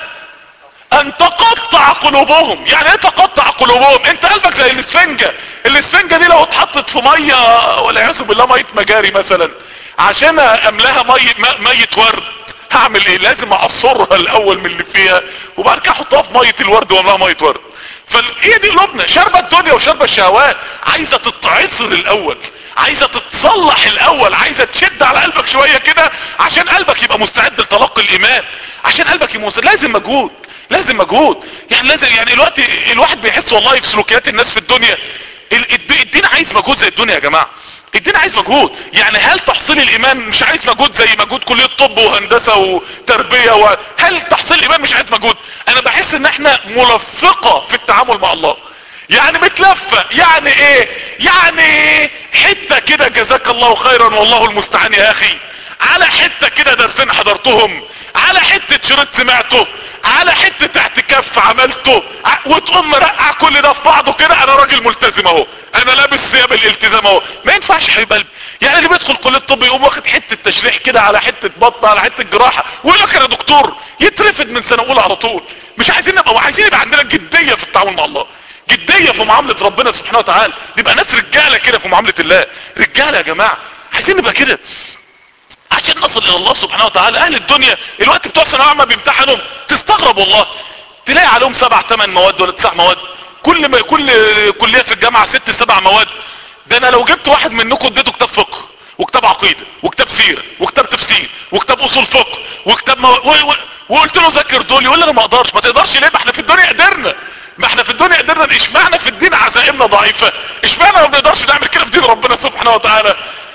ان تقطع قلوبهم. يعني ايه تقطع قلوبهم؟ انت قلبك زي الاسفنجة. الاسفنجة دي لو اتحطت في مية والعياذ بالله مية مجاري مثلا عشان املاها مية مية ورد هعمل ايه؟ لازم اعصرها الاول من اللي فيها وبعد كده احطها في مية الورد واملاها مية ورد. فايه دي قلوبنا شربة الدنيا وشربة الشهوات. عايزة تتعصر الاول، عايزة تتصلح الاول، عايزة تشد على قلبك شوية كده عشان قلبك يبقى مستعد لتلقي الايمان. عشان قلبك يموت لازم مجهود، لازم مجهود. يعني لازم يعني الوقت الواحد بيحس والله في سلوكيات الناس في الدنيا الدين عايز مجهود زي الدنيا يا جماعة. الدين عايز مجهود. يعني هل تحصيل الايمان مش عايز مجهود زي مجهود كلية طب وهندسة وتربية و... هل تحصيل الايمان مش عايز مجهود؟ انا بحس ان احنا ملفقة في التعامل مع الله. يعني متلفة. يعني ايه؟ يعني حتة كده جزاك الله خيرا والله المستعان يا اخي، على حتة كده درسين حضرتهم، على حتة شريط سمعته، على حتة اعتكاف عملته، وتقوم مرقع كل ده في بعضه كده انا راجل ملتزم اهو، انا لابس ثياب الالتزام اهو. ما ينفعش يا حبيب قلبي. يعني اللي بيدخل كلية الطب يقوم واخد حتة تشريح كده على حتة بطن على حتة جراحة ويقول لك انا دكتور، يترفد من سنة اولى على طول. مش عايزين نبقى، عايزين يبقى عندنا جدية في التعامل مع الله، جدية في معاملة ربنا سبحانه وتعالى، نبقى ناس رجالة كده في معاملة الله. رجالة يا جماعة، عايزين نبقى كده عشان نصل الى الله سبحانه وتعالى. اهل الدنيا الوقت بتوع ثانويه عامه بيمتحنوا تستغرب والله، تلاقي عليهم سبع ثمان مواد ولا تسع مواد، كل ما كل كليه في الجامعه ست سبع مواد. ده انا لو جبت واحد منكم اديته كتاب فقه وكتاب عقيده وكتاب سيره وكتاب تفسير وكتاب اصول فقه وكتاب مو... و... و... وقلت له ذاكر دول، يقول لي انا ما اقدرش. ما تقدرش ليه؟ ما احنا في الدنيا قدرنا، ما احنا في الدنيا قدرنا. اشمعنى في الدين عزائمنا ضعيفه؟ اشمعنى ما بنقدرش نعمل كده في دين ربنا سبحانه وتعالى؟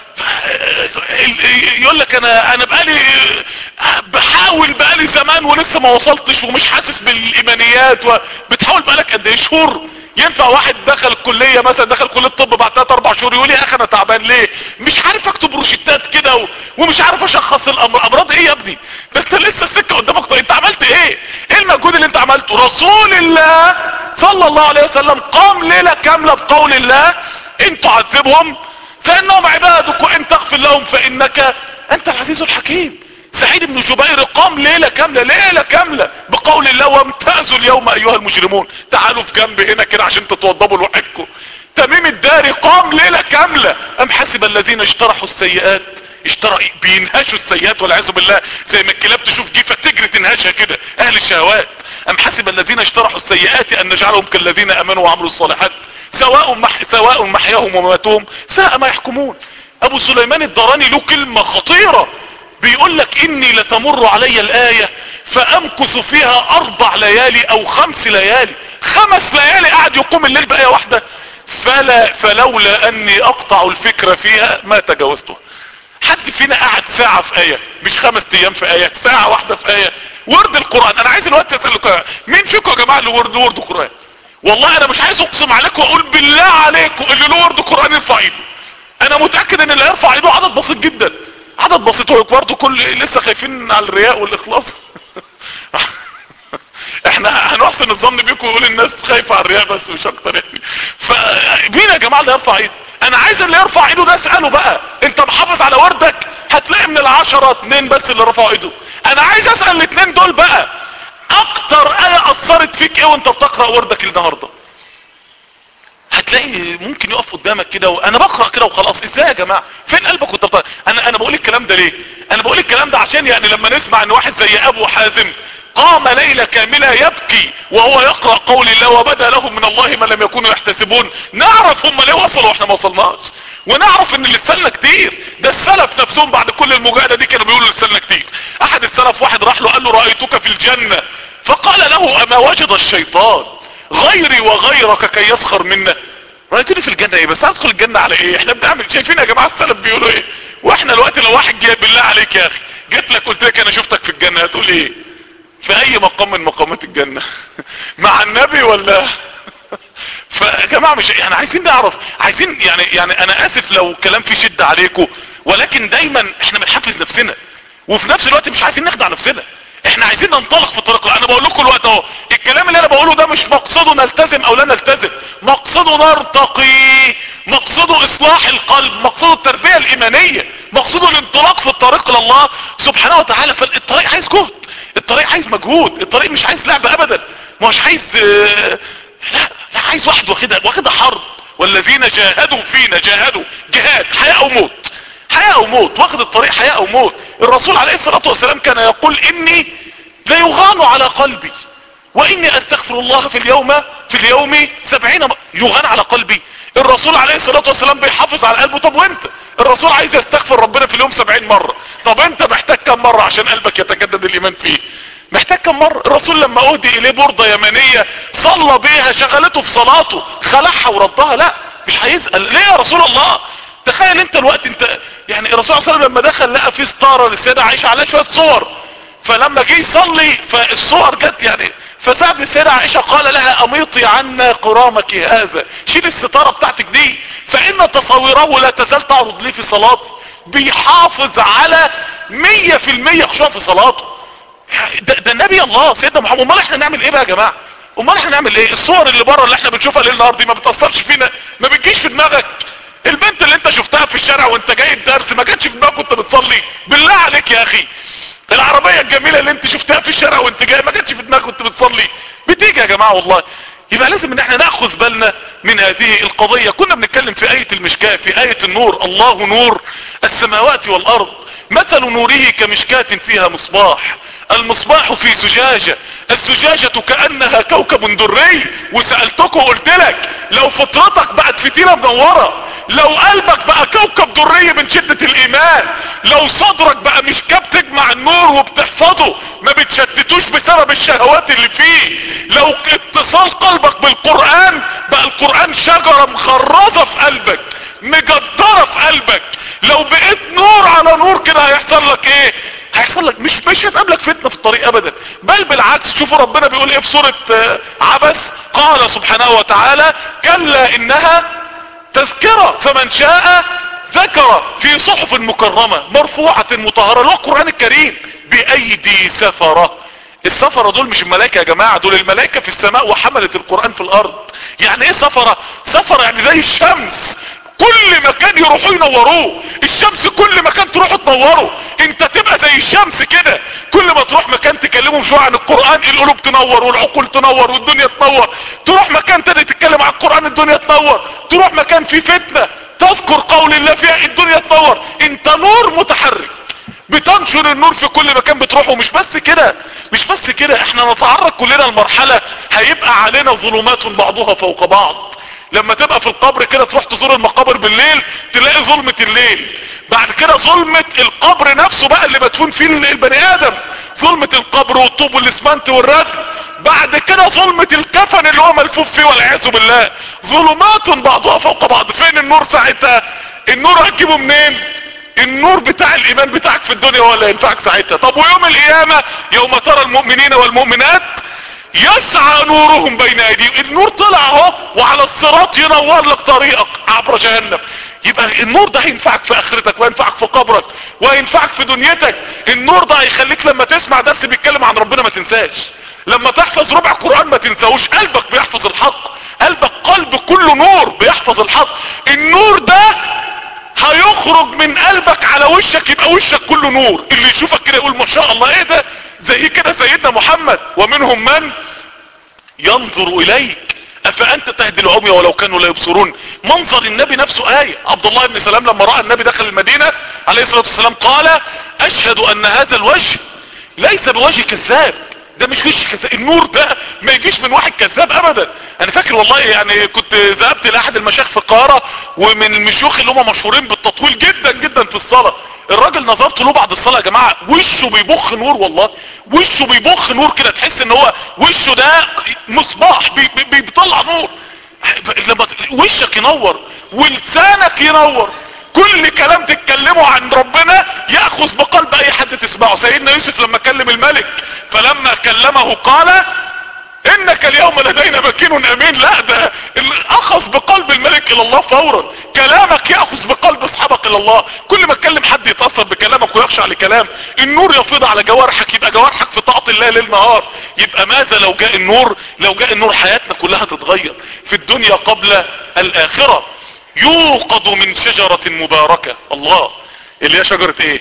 يقول لك انا انا بقالي بحاول بقالي زمان ولسه ما وصلتش ومش حاسس بالايمانيات. وبتحاول بقالك قد ايه؟ شهور. ينفع واحد دخل الكليه مثلا، دخل كليه الطب بعد ثلاث اربع شهور يقول يا اخي انا تعبان ليه؟ مش عارف اكتب روشتات كده و... ومش عارف اشخص الامر. امراض ايه يا ابني؟ ده انت لسه السكه قدامك. طيب انت عملت ايه؟ ايه المجهود اللي انت عملته؟ رسول الله صلى الله عليه وسلم قام ليله كامله بقول الله ان تعذبهم فانهم عبادك وان تغفر لهم فانك انت العزيز الحكيم. سعيد بن جبير قام ليلة كاملة، ليلة كاملة بقول الله وامتازوا اليوم ايها المجرمون. تعالوا في جنب هنا كده عشان تتوضبوا لوحدكم. تميم الداري قام ليلة كاملة. ام حسب الذين اجترحوا السيئات، اشترى بينهشوا السيئات والعياذ بالله، زي ما الكلاب تشوف جيفة تجري تنهشها كده، اهل الشهوات. ام حسب الذين اجترحوا السيئات ان نجعلهم كالذين امنوا وعملوا الصالحات سواء مح سواء محياهم ومماتهم ساء ما يحكمون. ابو سليمان الدراني له كلمة خطيرة، بيقول لك اني لتمر علي الاية فامكث فيها اربع ليالي او خمس ليالي، خمس ليالي قاعد يقوم الليل بآية واحدة، فلا فلولا اني اقطع الفكرة فيها ما تجاوزتها. حد فينا قاعد ساعة في آية، مش خمس ايام في آية، ساعة واحدة في آية. ورد القرآن. انا عايز الوقت اسألكم مين فيكم يا جماعة اللي ورد ورد قرآن؟ والله انا مش عايز اقسم عليكم واقول بالله عليكم اللي له ورد قرآن يرفع ايده. انا متأكد ان اللي هيرفع ايده عدد بسيط جدا، عدد بسيط. هو برضه كل لسه خايفين على الرياء والاخلاص. احنا هنحسن الظن بيكم ويقول الناس خايفة على الرياء بس مش اكتر يعني. فمين يا جماعة اللي يرفع ايده؟ انا عايز اللي يرفع ايده ده اسأله بقى انت محافظ على وردك؟ هتلاقي من العشرة اتنين بس اللي رفعوا ايده. انا عايز اسأل الاتنين دول بقى اكتر ايه اثرت فيك ايه وانت بتقرأ وردك النهاردة؟ هتلاقي ممكن يقف قدامك كده وانا بقرأ كده وخلاص. ازاي يا جماعة؟ فين قلبك وانت بتقرأ؟ انا انا بقول الكلام ده ليه؟ انا بقول الكلام ده عشان يعني لما نسمع ان واحد زي ابو حازم قام ليلة كاملة يبكي وهو يقرأ قول الله وبدا لهم من الله ما لم يكونوا يحتسبون، نعرف هم ليه وصلوا واحنا ما وصلناش، ونعرف ان لسالنا كتير. ده السلف نفسهم بعد كل المجاهدة دي كانوا بيقولوا لسالنا كتير. احد السلف واحد راح له قال له رأيتك في الجنة، فقال له اما وجد الشيطان غيري وغيرك كي يسخر منا؟ رأيتني في الجنة ايه؟ بس هدخل الجنة على ايه؟ احنا بنعمل شايفين يا جماعة السلف بيقولوا ايه؟ واحنا الوقت لو واحد جاي بالله عليك يا اخي جيت لك قلت لك انا شفتك في الجنة هتقول ايه؟ في اي مقام من مقامات الجنة؟ مع النبي ولا؟ فيا جماعة مش يعني عايزين نعرف، عايزين يعني يعني انا اسف لو كلام فيه شدة عليكم، ولكن دايما احنا بنحفز نفسنا وفي نفس الوقت مش عايزين نخدع نفسنا. احنا عايزين ننطلق في الطريق. انا بقول لكم الوقت اهو الكلام اللي انا بقوله ده مش مقصده نلتزم او لا نلتزم، مقصده نرتقي، مقصده اصلاح القلب، مقصده التربية الايمانية، مقصده الانطلاق في الطريق لله سبحانه وتعالى. فالطريق عايز جهد، الطريق عايز مجهود، الطريق مش عايز لعب ابدا، مش عايز لا لا عايز واحد واخدها واخدها حرب. والذين جاهدوا فينا جاهدوا جهاد حياة او موت، حياة او موت، واخد الطريق حياة او موت. الرسول عليه الصلاة والسلام كان يقول اني لا يغان على قلبي واني استغفر الله في اليوم في اليوم سبعين مرة. يغان على قلبي؟ الرسول عليه الصلاة والسلام بيحافظ على قلبه. طب وانت؟ الرسول عايز يستغفر ربنا في اليوم سبعين مرة. طب انت محتاج كم مرة عشان قلبك يتجدد الايمان فيه؟ محتاج كم مرة؟ الرسول لما اهدي اليه بردة يمنية صلى بيها شغلته في صلاته، خلعها وردها؟ لا مش هيسأل ليه يا رسول الله. تخيل انت الوقت انت يعني الرسول صلى الله عليه وسلم لما دخل لقى في ستارة للسيدة عائشة عليها شوية صور، فلما جه يصلي فالصور جت يعني، فذهب للسيدة عائشة قال لها اميطي عنا قرامك هذا، شيل الستارة بتاعتك دي، فان تصويره لا تزال تعرض لي في صلاتي. بيحافظ على مية في المية خشوع في صلاته. ده, ده النبي الله سيدنا محمد. امال احنا نعمل ايه بقى يا جماعة؟ امال احنا نعمل ايه؟ الصور اللي بره اللي احنا بنشوفها ليل نهار دي ما بتأثرش فينا؟ ما بتجيش في دماغك؟ البنت اللي انت شفتها في الشارع وانت جاي الدرس ما جاتش في دماغك وانت بتصلي؟ بالله عليك يا اخي. العربية الجميلة اللي انت شفتها في الشارع وانت جاي ما جاتش في دماغك وانت بتصلي؟ بتيجي يا جماعة والله. يبقى لازم ان احنا ناخذ بالنا من هذه القضية. كنا بنتكلم في آية المشكاة، في آية النور، الله نور السماوات والارض مثل نوره كمشكاة فيها مصباح، المصباح في زجاجة، الزجاجة كأنها كوكب دري. وسألتك وقلت لك لو فطرتك بقت فتيلة منورة، لو قلبك بقى كوكب دري من شدة الايمان، لو صدرك بقى مشكاة بتجمع النور وبتحفظه ما بتشتتوش بسبب الشهوات اللي فيه، لو اتصال قلبك بالقرآن بقى القرآن شجرة مخرزة في قلبك مجدرة في قلبك، لو بقيت نور على نور كده هيحصل لك ايه؟ هيحصل لك مش مش هتقابلك فتنة في الطريق ابدا، بل بالعكس. شوفوا ربنا بيقول ايه في سورة عبس، قال سبحانه وتعالى كلا انها تذكرة فمن شاء ذكر في صحف مكرمة مرفوعة مطهرة. اللي هو القرآن الكريم بأيدي سفرة. السفرة دول مش الملائكة يا جماعة، دول الملائكة في السماء وحملت القرآن في الارض. يعني ايه سفرة؟ سفرة يعني زي الشمس، كل مكان يروحوا ينوروه. الشمس كل مكان تروحوا تنوروا، انت تبقى زي الشمس كده، كل ما تروح مكان تكلمهم شوية عن القرآن القلوب تنور والعقول تنور والدنيا تنور، تروح مكان تاني تتكلم عن القرآن الدنيا تنور، تروح مكان فيه فتنة تذكر قول الله فيها الدنيا تنور. انت نور متحرك بتنشر النور في كل مكان بتروحه. ومش بس كده مش بس كده احنا نتعرض كلنا لمرحلة هيبقى علينا ظلمات بعضها فوق بعض. لما تبقى في القبر كده تروح تزور المقابر بالليل تلاقي ظلمة الليل، بعد كده ظلمة القبر نفسه بقى اللي مدفون فيه البني ادم، ظلمة القبر والطوب والاسمنت والردم، بعد كده ظلمة الكفن اللي هو ملفوف فيه والعياذ بالله. ظلمات بعضها فوق بعض. فين النور ساعتها؟ النور هتجيبه منين؟ النور بتاع الايمان بتاعك في الدنيا ولا ينفعك ساعتها؟ طب ويوم القيامة يوم ترى المؤمنين والمؤمنات يسعى نورهم بين ايديهم، النور طلع اهو وعلى الصراط ينور لك طريقك عبر جهنم. يبقى النور ده هينفعك في اخرتك وينفعك في قبرك وينفعك في دنيتك. النور ده هيخليك لما تسمع درس بيتكلم عن ربنا ما تنساش، لما تحفظ ربع قرآن ما تنساهوش. قلبك بيحفظ الحق، قلبك قلب كله نور بيحفظ الحق. النور ده هيخرج من قلبك على وشك يبقى وشك كله نور، اللي يشوفك كده يقول ما شاء الله ايه ده، زي كده سيدنا محمد ومنهم من ينظر اليك افانت تهدي العمي ولو كانوا لا يبصرون. منظر النبي نفسه آية. عبد الله بن سلام لما رأى النبي دخل المدينة عليه الصلاة والسلام قال اشهد ان هذا الوجه ليس بوجه كذاب، ده مش وش كذاب، النور ده ما يجيش من واحد كذاب ابدا. انا فاكر والله يعني كنت ذهبت لاحد المشايخ في القاهرة ومن المشيوخ اللي هم مشهورين بالتطويل جدا جدا في الصلاة، الراجل نظرت له بعد الصلاة يا جماعة وشه بيبخ نور، والله وشه بيبخ نور كده، تحس ان هو وشه ده مصباح بي بي بيطلع نور. لما وشك ينور ولسانك ينور، كل كلام تتكلمه عن ربنا يأخذ بقلب اي حد تسمعه. سيدنا يوسف لما كلم الملك فلما كلمه قال انك اليوم لدينا مكين امين، لا ده اخذ بقلب الملك الى الله فورا. كلامك يأخذ بقلب اصحابك الى الله، كل ما تكلم حد يتأثر بكلامك ويخشع لكلام، النور يفيض على جوارحك، يبقى جوارحك في طاعة الله ليل نهار. يبقى ماذا لو جاء النور؟ لو جاء النور حياتنا كلها تتغير في الدنيا قبل الاخرة. يوقد من شجرة مباركة، الله اللي هي شجرة ايه؟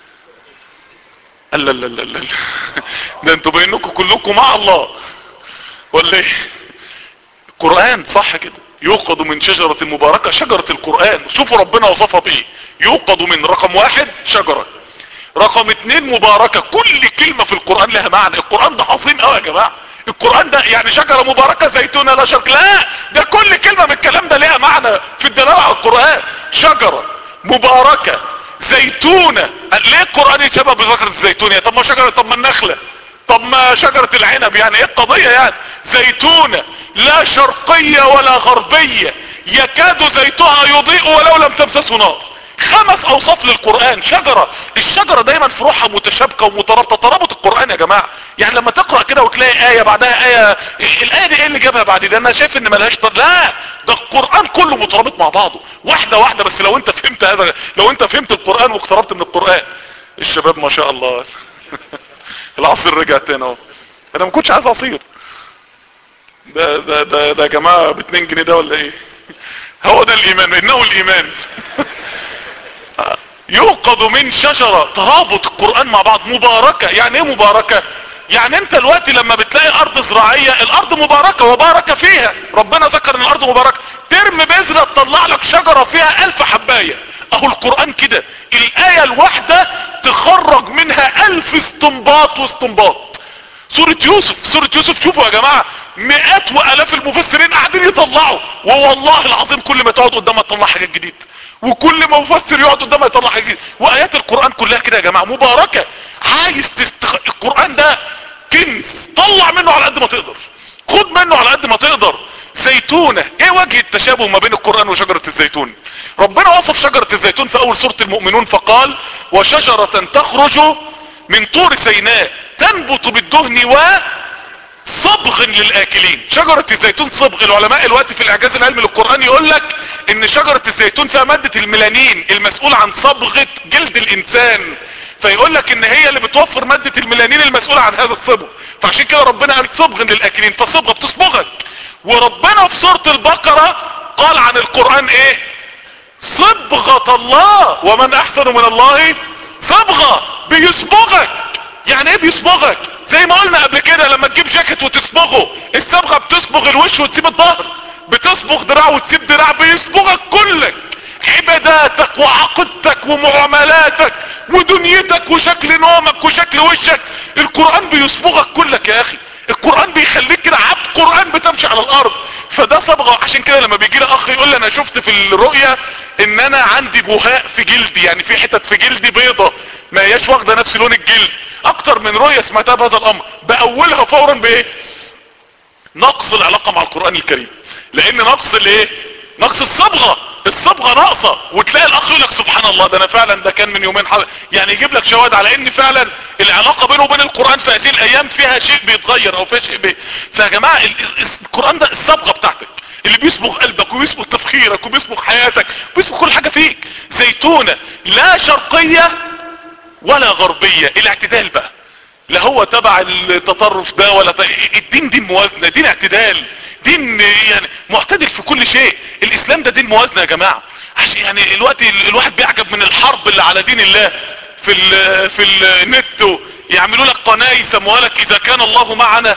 لا لا لا لا ده انتوا بينكم كلكم مع الله ولا ايه؟ قرآن صح كده. يوقد من شجرة مباركة، شجرة القرآن. شوفوا ربنا وصفها بايه. يوقد من رقم واحد شجرة، رقم اتنين مباركة. كل كلمة في القرآن لها معنى. القرآن ده عظيم قوي يا جماعة. القرآن ده يعني شجرة مباركة زيتونة لا شرك، لا ده كل كلمة من الكلام ده لها معنى في الدلالة على القرآن. شجرة مباركة زيتونة. ليه القرآن يتشبه بذكر الزيتونة؟ طب ما شجرة، طب ما النخلة طب ما شجرة العنب يعني ايه القضية يعني؟ زيتونة لا شرقية ولا غربية يكاد زيتها يضيء ولو لم تمسسه نار. خمس اوصاف للقرآن. شجرة، الشجرة دايما فروعها متشابكة ومترابطة. ترابط القرآن يا جماعة، يعني لما تقرأ كده وتلاقي آية بعدها آية، الآية دي ايه اللي جابها بعد ده؟ انا شايف ان ملهاش طر... لا، ده القرآن كله مترابط مع بعضه واحدة واحدة. بس لو انت فهمت هذا، لو انت فهمت القرآن واقتربت من القرآن. الشباب ما شاء الله العصير رجع تاني اهو. انا ما كنتش عايز عصير. ده ده ده ده يا جماعة باتنين جنيه ده ولا ايه؟ هو ده الايمان، انه الايمان. يوقظ من شجرة. ترابط القرآن مع بعض. مباركة. يعني ايه مباركة؟ يعني انت الوقت لما بتلاقي ارض زراعية، الارض مباركة وبارك فيها، ربنا ذكر ان الارض مباركة، ترمي بذرة تطلع لك شجرة فيها الف حباية. اهو القرآن كده، الآية الواحدة تخرج منها الف استنباط واستنباط. سورة يوسف، سورة يوسف شوفوا يا جماعة، مئات والاف المفسرين قاعدين يطلعوا، ووالله العظيم كل ما تقعد قدامها تطلع حاجات جديدة، وكل ما مفسر يقعد قدامها يطلع حاجات جديدة. وايات القرآن كلها كده يا جماعة مباركة. عايز تستخ... القرآن ده كنز، طلع منه على قد ما تقدر، خد منه على قد ما تقدر. زيتونة. ايه وجه التشابه ما بين القرآن وشجرة الزيتون؟ ربنا وصف شجرة الزيتون في اول سورة المؤمنون فقال: وشجرة تخرج من طور سيناء تنبت بالدهن و صبغ للاكلين. شجرة الزيتون صبغ. العلماء الوقت في الاعجاز العلمي للقرآن يقول لك ان شجرة الزيتون فيها مادة الميلانين المسؤول عن صبغة جلد الانسان، فيقول لك ان هي اللي بتوفر مادة الميلانين المسؤولة عن هذا الصبغ، فعشان كده ربنا قال صبغ للاكلين، فصبغة بتصبغك. وربنا في سورة البقرة قال عن القرآن ايه؟ صبغة الله، ومن احسن من الله صبغة. بيصبغك. يعني ايه بيصبغك؟ زي ما قلنا قبل كده، لما تجيب جاكيت وتصبغه، الصبغة بتصبغ الوش وتسيب الظهر، بتصبغ دراع وتسيب دراع، بيصبغك كلك. عباداتك وعقيدتك ومعاملاتك ودنيتك وشكل نومك وشكل وشك، القرآن بيصبغك كلك يا اخي. القرآن بيخليك كده عبد قرآن بتمشي على الارض، فده صبغة. عشان كده لما بيجي لي اخ يقول لي انا شفت في الرؤية ان انا عندي بهاء في جلدي، يعني في حتت في جلدي بيضة ما هياش واخدة نفس لون الجلد، اكتر من رؤية سمعتها بهذا الامر، باولها فورا بايه؟ نقص العلاقة مع القرآن الكريم. لان نقص الايه؟ نقص الصبغة. الصبغة ناقصة. وتلاقي الاخ يقول لك سبحان الله، ده انا فعلا ده كان من يومين حضر. يعني يجيب لك شواهد على ان فعلا العلاقة بينه وبين القرآن في هذه الايام فيها شيء بيتغير او فيها شيء بي... فيا جماعة القرآن ده الصبغة بتاعتك اللي بيصبغ قلبك وبيصبغ تفكيرك وبيصبغ حياتك وبيصبغ كل حاجة فيك. زيتونة لا شرقية ولا غربية. الاعتدال بقى، لا هو تبع التطرف ده ولا ط... الدين دين موازنة، دين اعتدال، دين يعني معتدل في كل شيء. الاسلام ده دين موازنة يا جماعة. عشان يعني الوقت الواحد بيعجب من الحرب اللي على دين الله في ال في النت، يعملوا لك قناة يسموها لك اذا كان الله معنا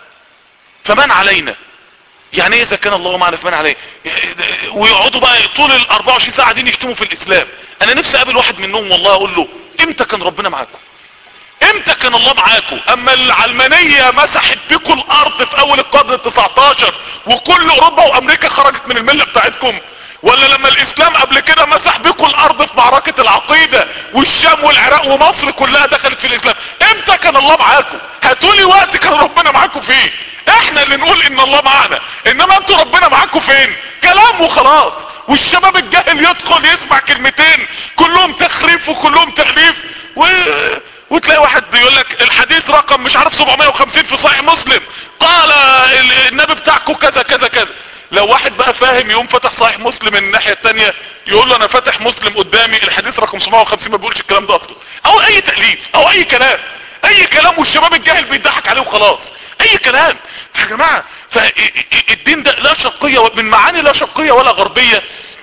فمن علينا. يعني ايه اذا كان الله معنا فمن علينا؟ ويقعدوا بقى طول ال اربعة وعشرين ساعة قاعدين يشتموا في الاسلام. انا نفسي اقابل واحد منهم والله اقول له امتى كان ربنا معاكم؟ امتى كان الله معاكم؟ اما العلمانية مسحت بكم الارض في اول القرن التسعتاشر وكل اوروبا وامريكا خرجت من الملة بتاعتكم، ولا لما الاسلام قبل كده مسح بكم الارض في معركة العقيدة والشام والعراق ومصر كلها دخلت في الاسلام؟ امتى كان الله معاكم؟ هاتولي وقت كان ربنا معاكم فيه. احنا اللي نقول ان الله معانا، انما انتوا ربنا معاكم فين؟ كلام وخلاص. والشباب الجاهل يدخل يسمع كلمتين كلهم تخريف وكلهم تأليف و... وتلاقي واحد بيقول لك الحديث رقم مش عارف سبعمية وخمسين في صحيح مسلم قال النبي بتاعكم كذا كذا كذا. لو واحد بقى فاهم يقوم فتح صحيح مسلم من الناحية التانية يقول له انا فاتح مسلم قدامي الحديث رقم سبعمية وخمسين ما بيقولش الكلام ده اصلا، او اي تأليف او اي كلام، اي كلام، والشباب الجاهل بيضحك عليه وخلاص، اي كلام. يا جماعة فالدين ده لا شرقية من معاني لا شرقية ولا غربية.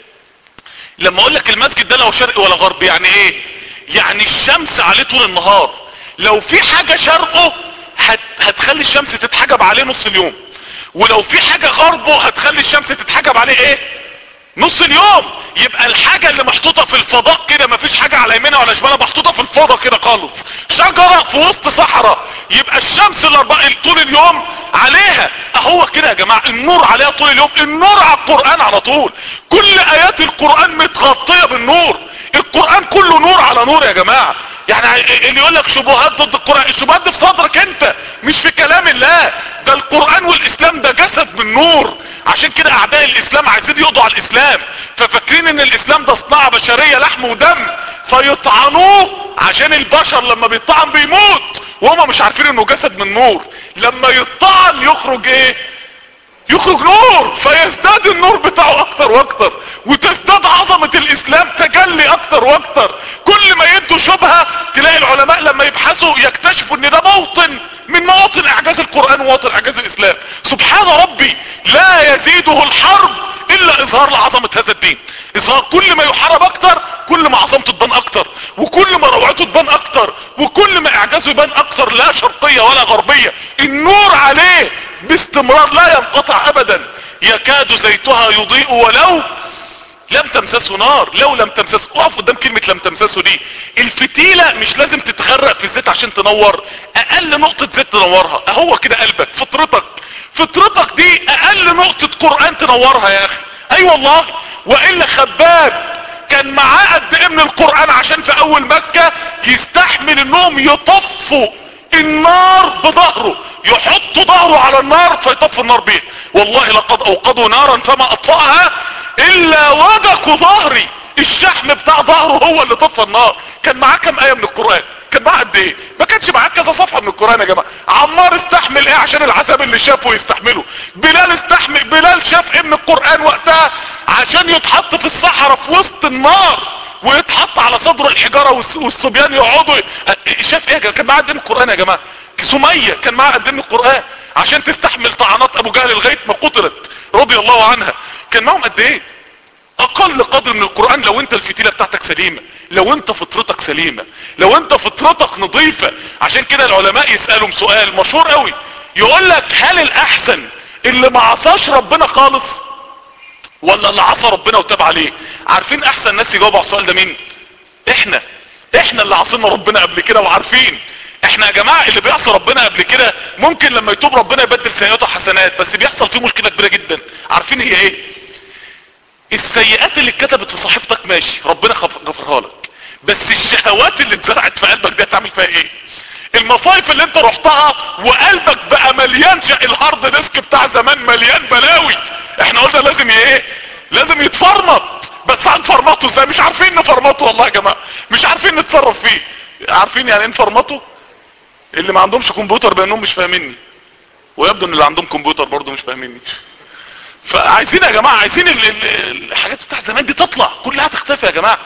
لما اقول لك المسجد ده لا شرقي ولا غربي يعني ايه؟ يعني الشمس عليه طول النهار، لو في حاجة شرقه هت هتخلي الشمس تتحجب عليه نص اليوم، ولو في حاجة غربه هتخلي الشمس تتحجب عليه ايه؟ نص اليوم. يبقى الحاجة اللي محطوطة في الفضاء كده مفيش حاجة على يمينها ولا شمالها، محطوطة في الفضاء كده خالص، شجرة في وسط صحراء، يبقى الشمس الاربع طول اليوم عليها. اهو كده يا جماعة النور عليها طول اليوم. النور على القرآن على طول، كل ايات القرآن متغطية بالنور. القرآن كله نور على نور يا جماعة. يعني اللي يقول لك شبهات ضد القرآن، الشبهات دي في صدرك انت مش في كلام الله. ده القرآن والاسلام ده جسد من نور. عشان كده اعداء الاسلام عايزين يقضوا على الاسلام، ففاكرين ان الاسلام ده صناعة بشرية لحم ودم، فيطعنوه عشان البشر لما بيطعن بيموت، وهم مش عارفين انه جسد من نور. لما يطعن يخرج ايه؟ يخرج نور، فيزداد النور بتاعه اكتر واكتر، وتزداد عظمة الاسلام تجلي اكتر واكتر. كل ما يدوا شبهة تلاقي العلماء لما يبحثوا يكتشفوا ان ده موطن من مواطن اعجاز القرآن ومواطن اعجاز الاسلام. سبحان ربي، لا يزيده الحرب الا اظهار لعظمة هذا الدين. اظهار، كل ما يحارب اكتر كل ما عظمته تبان اكتر، وكل ما روعته تبان اكتر، وكل ما اعجازه يبان اكتر. لا شرقية ولا غربية، النور عليه باستمرار لا ينقطع ابدا. يكاد زيتها يضيء ولو لم تمسسه نار. لو لم تمسسه، اقف قدام كلمة لم تمسسه دي. الفتيلة مش لازم تتغرق في الزيت عشان تنور، اقل نقطة زيت تنورها. اهو كده قلبك، فطرتك فطرتك دي اقل نقطة قرآن تنورها يا اخي. اي أيوة والله. والا خباب كان معاه قد ايه من القرآن عشان في اول مكة يستحمل انهم يطفوا النار بظهره، يحطوا ظهره على النار فيطفوا النار بيه. والله لقد اوقدوا نارا فما اطفأها الا ودكوا ظهري. الشحم بتاع ظهره هو اللي طفى النار. كان معاه كم ايه من القرآن؟ كان معاه قد ايه؟ ما كانش معاه كذا صفحة من القرآن يا جماعة. عمار استحمل ايه عشان العذاب اللي شافه يستحمله؟ بلال استحمل، بلال شاف ايه من القرآن وقتها عشان يتحط في الصحراء في وسط النار ويتحط على صدر الحجارة والصبيان يقعدوا. شاف ايه؟ كان معاه قد ايه من القرآن يا جماعة؟ سمية كان معاه قد ايه من القرآن عشان تستحمل طعنات ابو جهل لغاية ما قتلت رضي الله عنها؟ كان معهم قد ايه؟ اقل قدر من القرآن. لو انت الفتيلة بتاعتك سليمة، لو انت فطرتك سليمة، لو انت فطرتك نظيفة. عشان كده العلماء يسألهم سؤال مشهور قوي، يقول لك هل الاحسن اللي ما عصاش ربنا خالص ولا اللي عصى ربنا وتاب عليه؟ عارفين احسن ناس يجاوبوا على السؤال ده مين؟ احنا احنا اللي عصينا ربنا قبل كده وعارفين. احنا يا جماعة اللي بيعصي ربنا قبل كده ممكن لما يتوب ربنا يبدل سيئاته حسنات، بس بيحصل فيه مشكلة كبيرة جدا. عارفين هي ايه؟ السيئات اللي اتكتبت في صحيفتك ماشي ربنا غفرها لك، بس الشهوات اللي اتزرعت في قلبك دي هتعمل فيها ايه؟ المصايف اللي انت رحتها وقلبك بقى مليان شق، الهارد ديسك بتاع زمان مليان بلاوي. احنا قلنا لازم ايه؟ لازم يتفرمط. بس هنفرمطه ازاي؟ مش عارفين نفرمطه والله يا جماعة، مش عارفين نتصرف فيه. عارفين يعني ايه نفرمطه؟ اللي ما عندهمش كمبيوتر بانهم مش فاهميني، ويبدو ان اللي عندهم كمبيوتر برضه مش فاهميني. فعايزين يا جماعة، عايزين ال ال الحاجات بتاعت زمان دي تطلع كلها تختفي يا جماعة.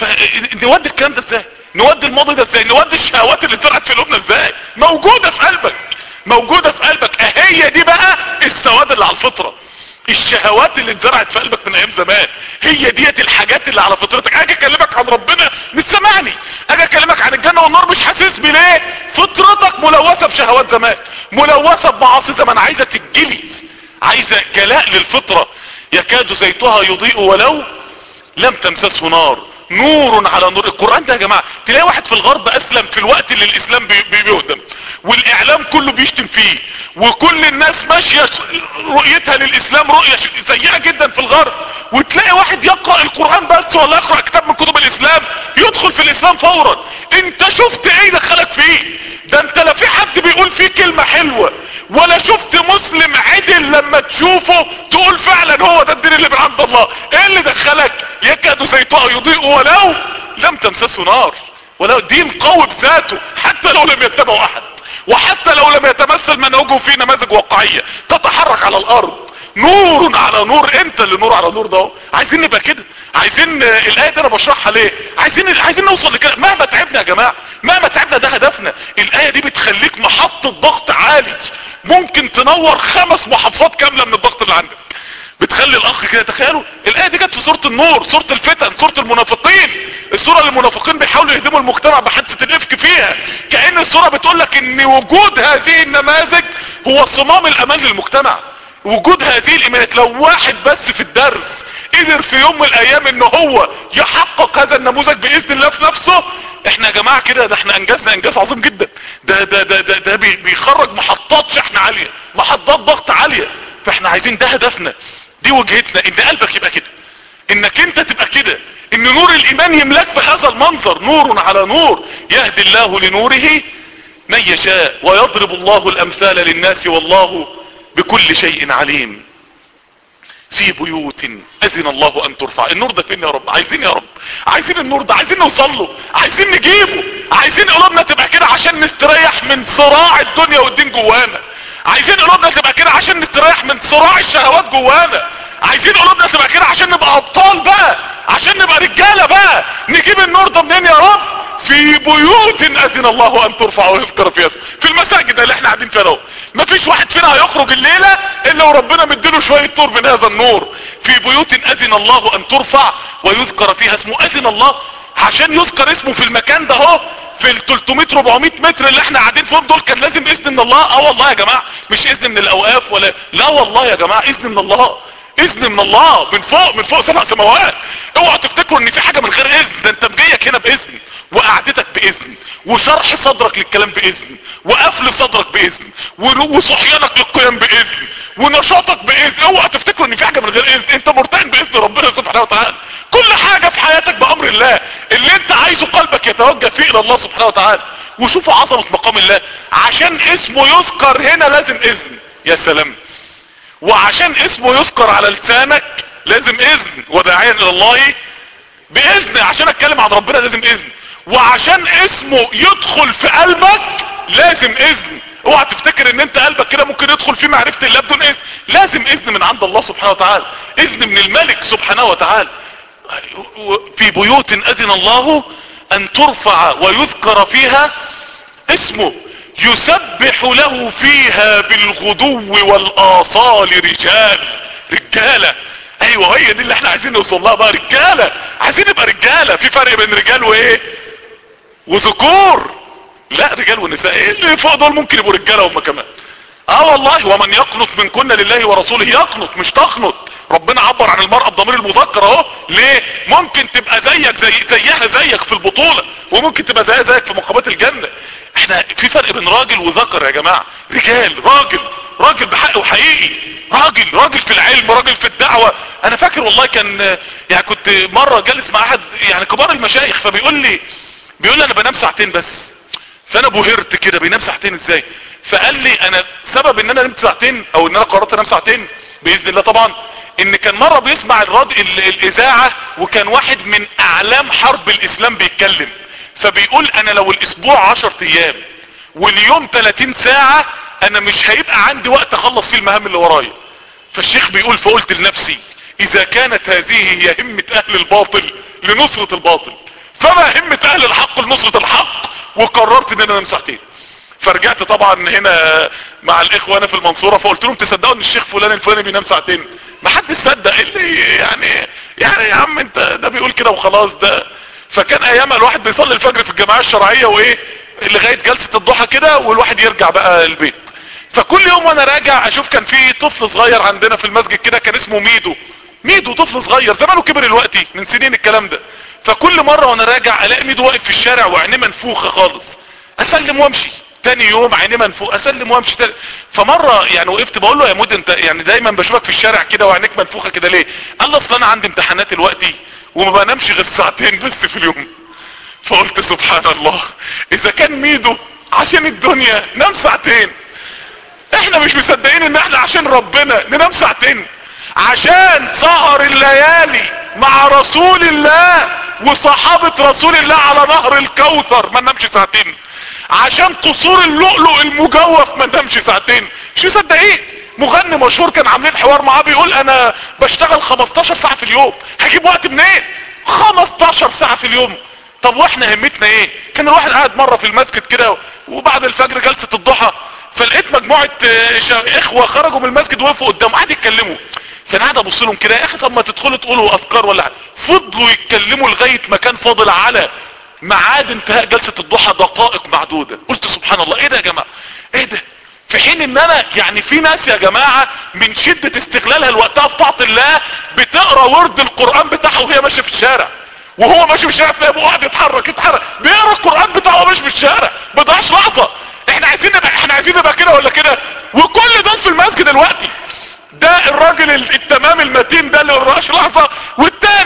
فنودي الكلام ده ازاي؟ نودي الماضي ده ازاي؟ نودي الشهوات اللي اتزرعت في قلوبنا ازاي؟ موجودة في قلبك، موجودة في قلبك. اهي دي بقى السواد اللي على الفطرة. الشهوات اللي اتزرعت في قلبك من ايام زمان هي ديت الحاجات اللي على فطرتك. اجي اكلمك عن ربنا مش سامعني، اجي اكلمك عن الجنة والنار مش حاسس بيه. ليه؟ فطرتك ملوثة بشهوات زمان، ملوثة بمعاصي زمان، عايزة تتجلي، عايزة جلاء للفطرة. يكاد زيتها يضيء ولو لم تمسسه نار، نور على نور. القرآن ده يا جماعة تلاقي واحد في الغرب اسلم في الوقت اللي الاسلام بيهدم، والاعلام كله بيشتم فيه، وكل الناس ماشية رؤيتها للاسلام رؤية سيئة جدا في الغرب، وتلاقي واحد يقرأ القرآن بس ولا يقرأ كتاب من كتب الاسلام يدخل في الاسلام فورا. انت شفت ايه دخلك فيه؟ ده انت لا في حد بيقول فيه كلمة حلوة، ولا شفت مسلم عدل لما تشوفه تقول فعلا هو ده الدين اللي من عند الله. ايه اللي دخلك؟ يكاد زيتها يضيء ولو لم تمسسه نار. ولو دين قوي بذاته حتى لو لم يتبعه احد، وحتى لو لم يتمثل منهجه في نماذج واقعية تتحرك على الارض. نور على نور. انت اللي نور على نور ده. عايزين نبقى كده، عايزين الايه دي انا بشرحها ليه، عايزين عايزين نوصل لكده. مهما تعبنا يا جماعه، مهما تعبنا ده هدفنا. الايه دي بتخليك محطة ضغط عالي، ممكن تنور خمس محافظات كاملة من الضغط اللي عندك. بتخلي الاخ كده، تخيلوا الايه دي جت في سورة النور، سورة الفتن، سورة المنافقين، السورة اللي المنافقين بيحاولوا يهدموا المجتمع بحادثة الافك فيها. كأن السورة بتقول لك ان وجود هذه النماذج هو صمام الامان للمجتمع. وجود هذه الايمانات، لو واحد بس في الدرس قدر في يوم من الايام ان هو يحقق هذا النموذج باذن الله في نفسه، احنا يا جماعة كده ده احنا انجزنا انجاز عظيم جدا. ده ده ده ده, ده بيخرج محطات شحن عالية، محطات ضغط عالية. فاحنا عايزين، ده هدفنا، دي وجهتنا، ان قلبك يبقى كده، انك انت تبقى كده، ان نور الايمان يملاك بهذا المنظر، نور على نور، يهدي الله لنوره من يشاء ويضرب الله الامثال للناس والله بكل شيء عليم. في بيوت اذن الله ان ترفع. النور ده فين يا رب؟ عايزين يا رب، عايزين النور ده، عايزين نوصل له، عايزين نجيبه، عايزين قلوبنا تبقى كده عشان نستريح من صراع الدنيا والدين جوانا، عايزين قلوبنا تبقى كده عشان نستريح من صراع الشهوات جوانا، عايزين قلوبنا تبقى كده عشان نبقى ابطال بقى، عشان نبقى رجاله بقى. نجيب النور ده منين يا رب؟ في بيوت اذن الله ان ترفع ويذكر فيها، في المساجد اللي احنا قاعدين فيها اهو. مفيش واحد فينا هيخرج الليله الا وربنا مديله شويه نور من هذا النور. في بيوت اذن الله ان ترفع ويذكر فيها اسمه. اذن الله عشان يذكر اسمه في المكان ده اهو، في ال ثلاثمائة أربعمائة متر اللي احنا قاعدين فيهم دول، كان لازم اذن من الله. اه والله يا جماعه، مش اذن من الاوقاف ولا لا، والله يا جماعه اذن من الله، اذن من الله من فوق، من فوق سبع سماوات. اوعوا تفتكروا ان في حاجه من غير اذن، ده انت مجيك هنا باذن، وقعدتك باذن، وشرح صدرك للكلام باذن، وقفل صدرك باذن، وصحيانك للقيام باذن، ونشاطك باذن. اوعوا تفتكروا ان في حاجه من غير اذن، انت مرتهن باذن ربنا سبحانه وتعالى. كل حاجه في حياتك بامر الله، اللي انت عايزه قلبك يتوجه فيه الى الله سبحانه وتعالى. وشوفوا عظمه مقام الله، عشان اسمه يذكر هنا لازم اذن. يا سلام. وعشان اسمه يذكر على لسانك لازم اذن، وداعيا الى الله باذن، عشان اتكلم عن ربنا لازم اذن، وعشان اسمه يدخل في قلبك لازم اذن. اوعى تفتكر ان انت قلبك كده ممكن يدخل فيه معرفة الله بدون اذن، لازم اذن من عند الله سبحانه وتعالى، اذن من الملك سبحانه وتعالى. في بيوت اذن الله ان ترفع ويذكر فيها اسمه يسبح له فيها بالغدو والاصال رجال. رجالة، ايوه هي دي اللي احنا عايزين نوصل لها بقى، رجالة، عايزين نبقى رجالة. في فرق بين رجال وايه وذكور؟ لا، رجال ونساء، ايه اللي فوق دول ممكن يبقوا رجالة هم كمان. اه والله، ومن يقنط منكن لله ورسوله، يقنط مش تقنط. ربنا عبر عن المرأة بضمير المذكر اهو. ليه؟ ممكن تبقى زيك زي زيها زيك في البطولة، وممكن تبقى زيها زيك في مقامات الجنة. احنا في فرق بين راجل وذكر يا جماعة. رجال، راجل، راجل بحق وحقيقي، راجل، راجل في العلم، راجل في الدعوة. انا فاكر والله كان يعني كنت مرة جالس مع احد يعني كبار المشايخ، فبيقول لي بيقول لي انا بنام ساعتين بس. فانا بهرت كده، بينام ساعتين ازاي؟ فقال لي انا سبب ان انا نمت ساعتين او ان انا قررت انام ساعتين باذن الله طبعا، ان كان مرة بيسمع الراديو الاذاعة، وكان واحد من اعلام حرب الاسلام بيتكلم، فبيقول انا لو الاسبوع عشر ايام واليوم ثلاثين ساعة انا مش هيبقى عندي وقت اخلص فيه المهام اللي ورايا. فالشيخ بيقول فقلت لنفسي اذا كانت هذه هي همة اهل الباطل لنصرة الباطل، فما همة اهل الحق لنصرة الحق. وقررت ان انا انام ساعتين. فرجعت طبعا هنا مع الاخوة انا في المنصورة، فقلت لهم تصدقوا ان الشيخ فلان الفلاني بينام ساعتين؟ ما حد صدق اللي يعني يعني يا عم انت ده بيقول كده وخلاص ده. فكان ايامها الواحد بيصلي الفجر في الجماعة الشرعية وايه لغاية جلسة الضحى كده، والواحد يرجع بقى البيت. فكل يوم وانا راجع اشوف كان في طفل صغير عندنا في المسجد كده، كان اسمه ميدو. ميدو طفل صغير زمانه كبر الوقتي من سنين الكلام ده. فكل مرة وانا راجع الاقي ميدو واقف في الشارع وعينيه منفوخة خالص، اسلم وامشي. تاني يوم عينيه منفوخ، اسلم وامشي تاني. فمرة يعني وقفت بقول له يا مود انت يعني دايما بشوفك في الشارع كده وعينيك منفوخة كده ليه؟ قال لي اصل انا عندي امتحانات الوقتي وما بنامش غير ساعتين بس في اليوم. فقلت سبحان الله، اذا كان ميدو عشان الدنيا نام ساعتين، احنا مش مصدقين ان احنا عشان ربنا ننام ساعتين؟ عشان سهر الليالي مع رسول الله وصحابة رسول الله على نهر الكوثر ما ننامش ساعتين؟ عشان قصور اللؤلؤ المجوف ما ننامش ساعتين؟ مش مصدقين. مغني مشهور كان عاملين حوار معاه بيقول انا بشتغل خمستاشر ساعة في اليوم، هجيب وقت منين؟ خمستاشر ساعة في اليوم. طب واحنا همتنا ايه؟ كان الواحد قاعد مرة في المسجد كده وبعد الفجر جلسة الضحى، فلقيت مجموعة اخوة خرجوا من المسجد وقفوا قدامه قاعد يتكلموا. فانا قاعد ابص لهم كده، يا اخي طب ما تدخلوا تقولوا اذكار ولا حاجه. فضلوا يتكلموا لغايه ما كان فاضل على ميعاد انتهاء جلسه الضحى دقائق معدوده. قلت سبحان الله، ايه ده يا جماعه؟ ايه ده؟ في حين ان انا يعني في ناس يا جماعه من شده استغلالها لوقتها في طاعه الله بتقرا ورد القران بتاعه وهي ماشيه في الشارع، وهو ماشي في الشارع تلاقيه قاعد يتحرك يتحرك بيقرا القران بتاعه وماشي في الشارع ما ضيعش لحظه. احنا عايزين نبقى احنا عايزين نبقى كده ولا كده؟ وكل دول في المسجد دلوقتي. ده الراجل التمام المتين ده اللي ما بيقراش لحظه، والتاني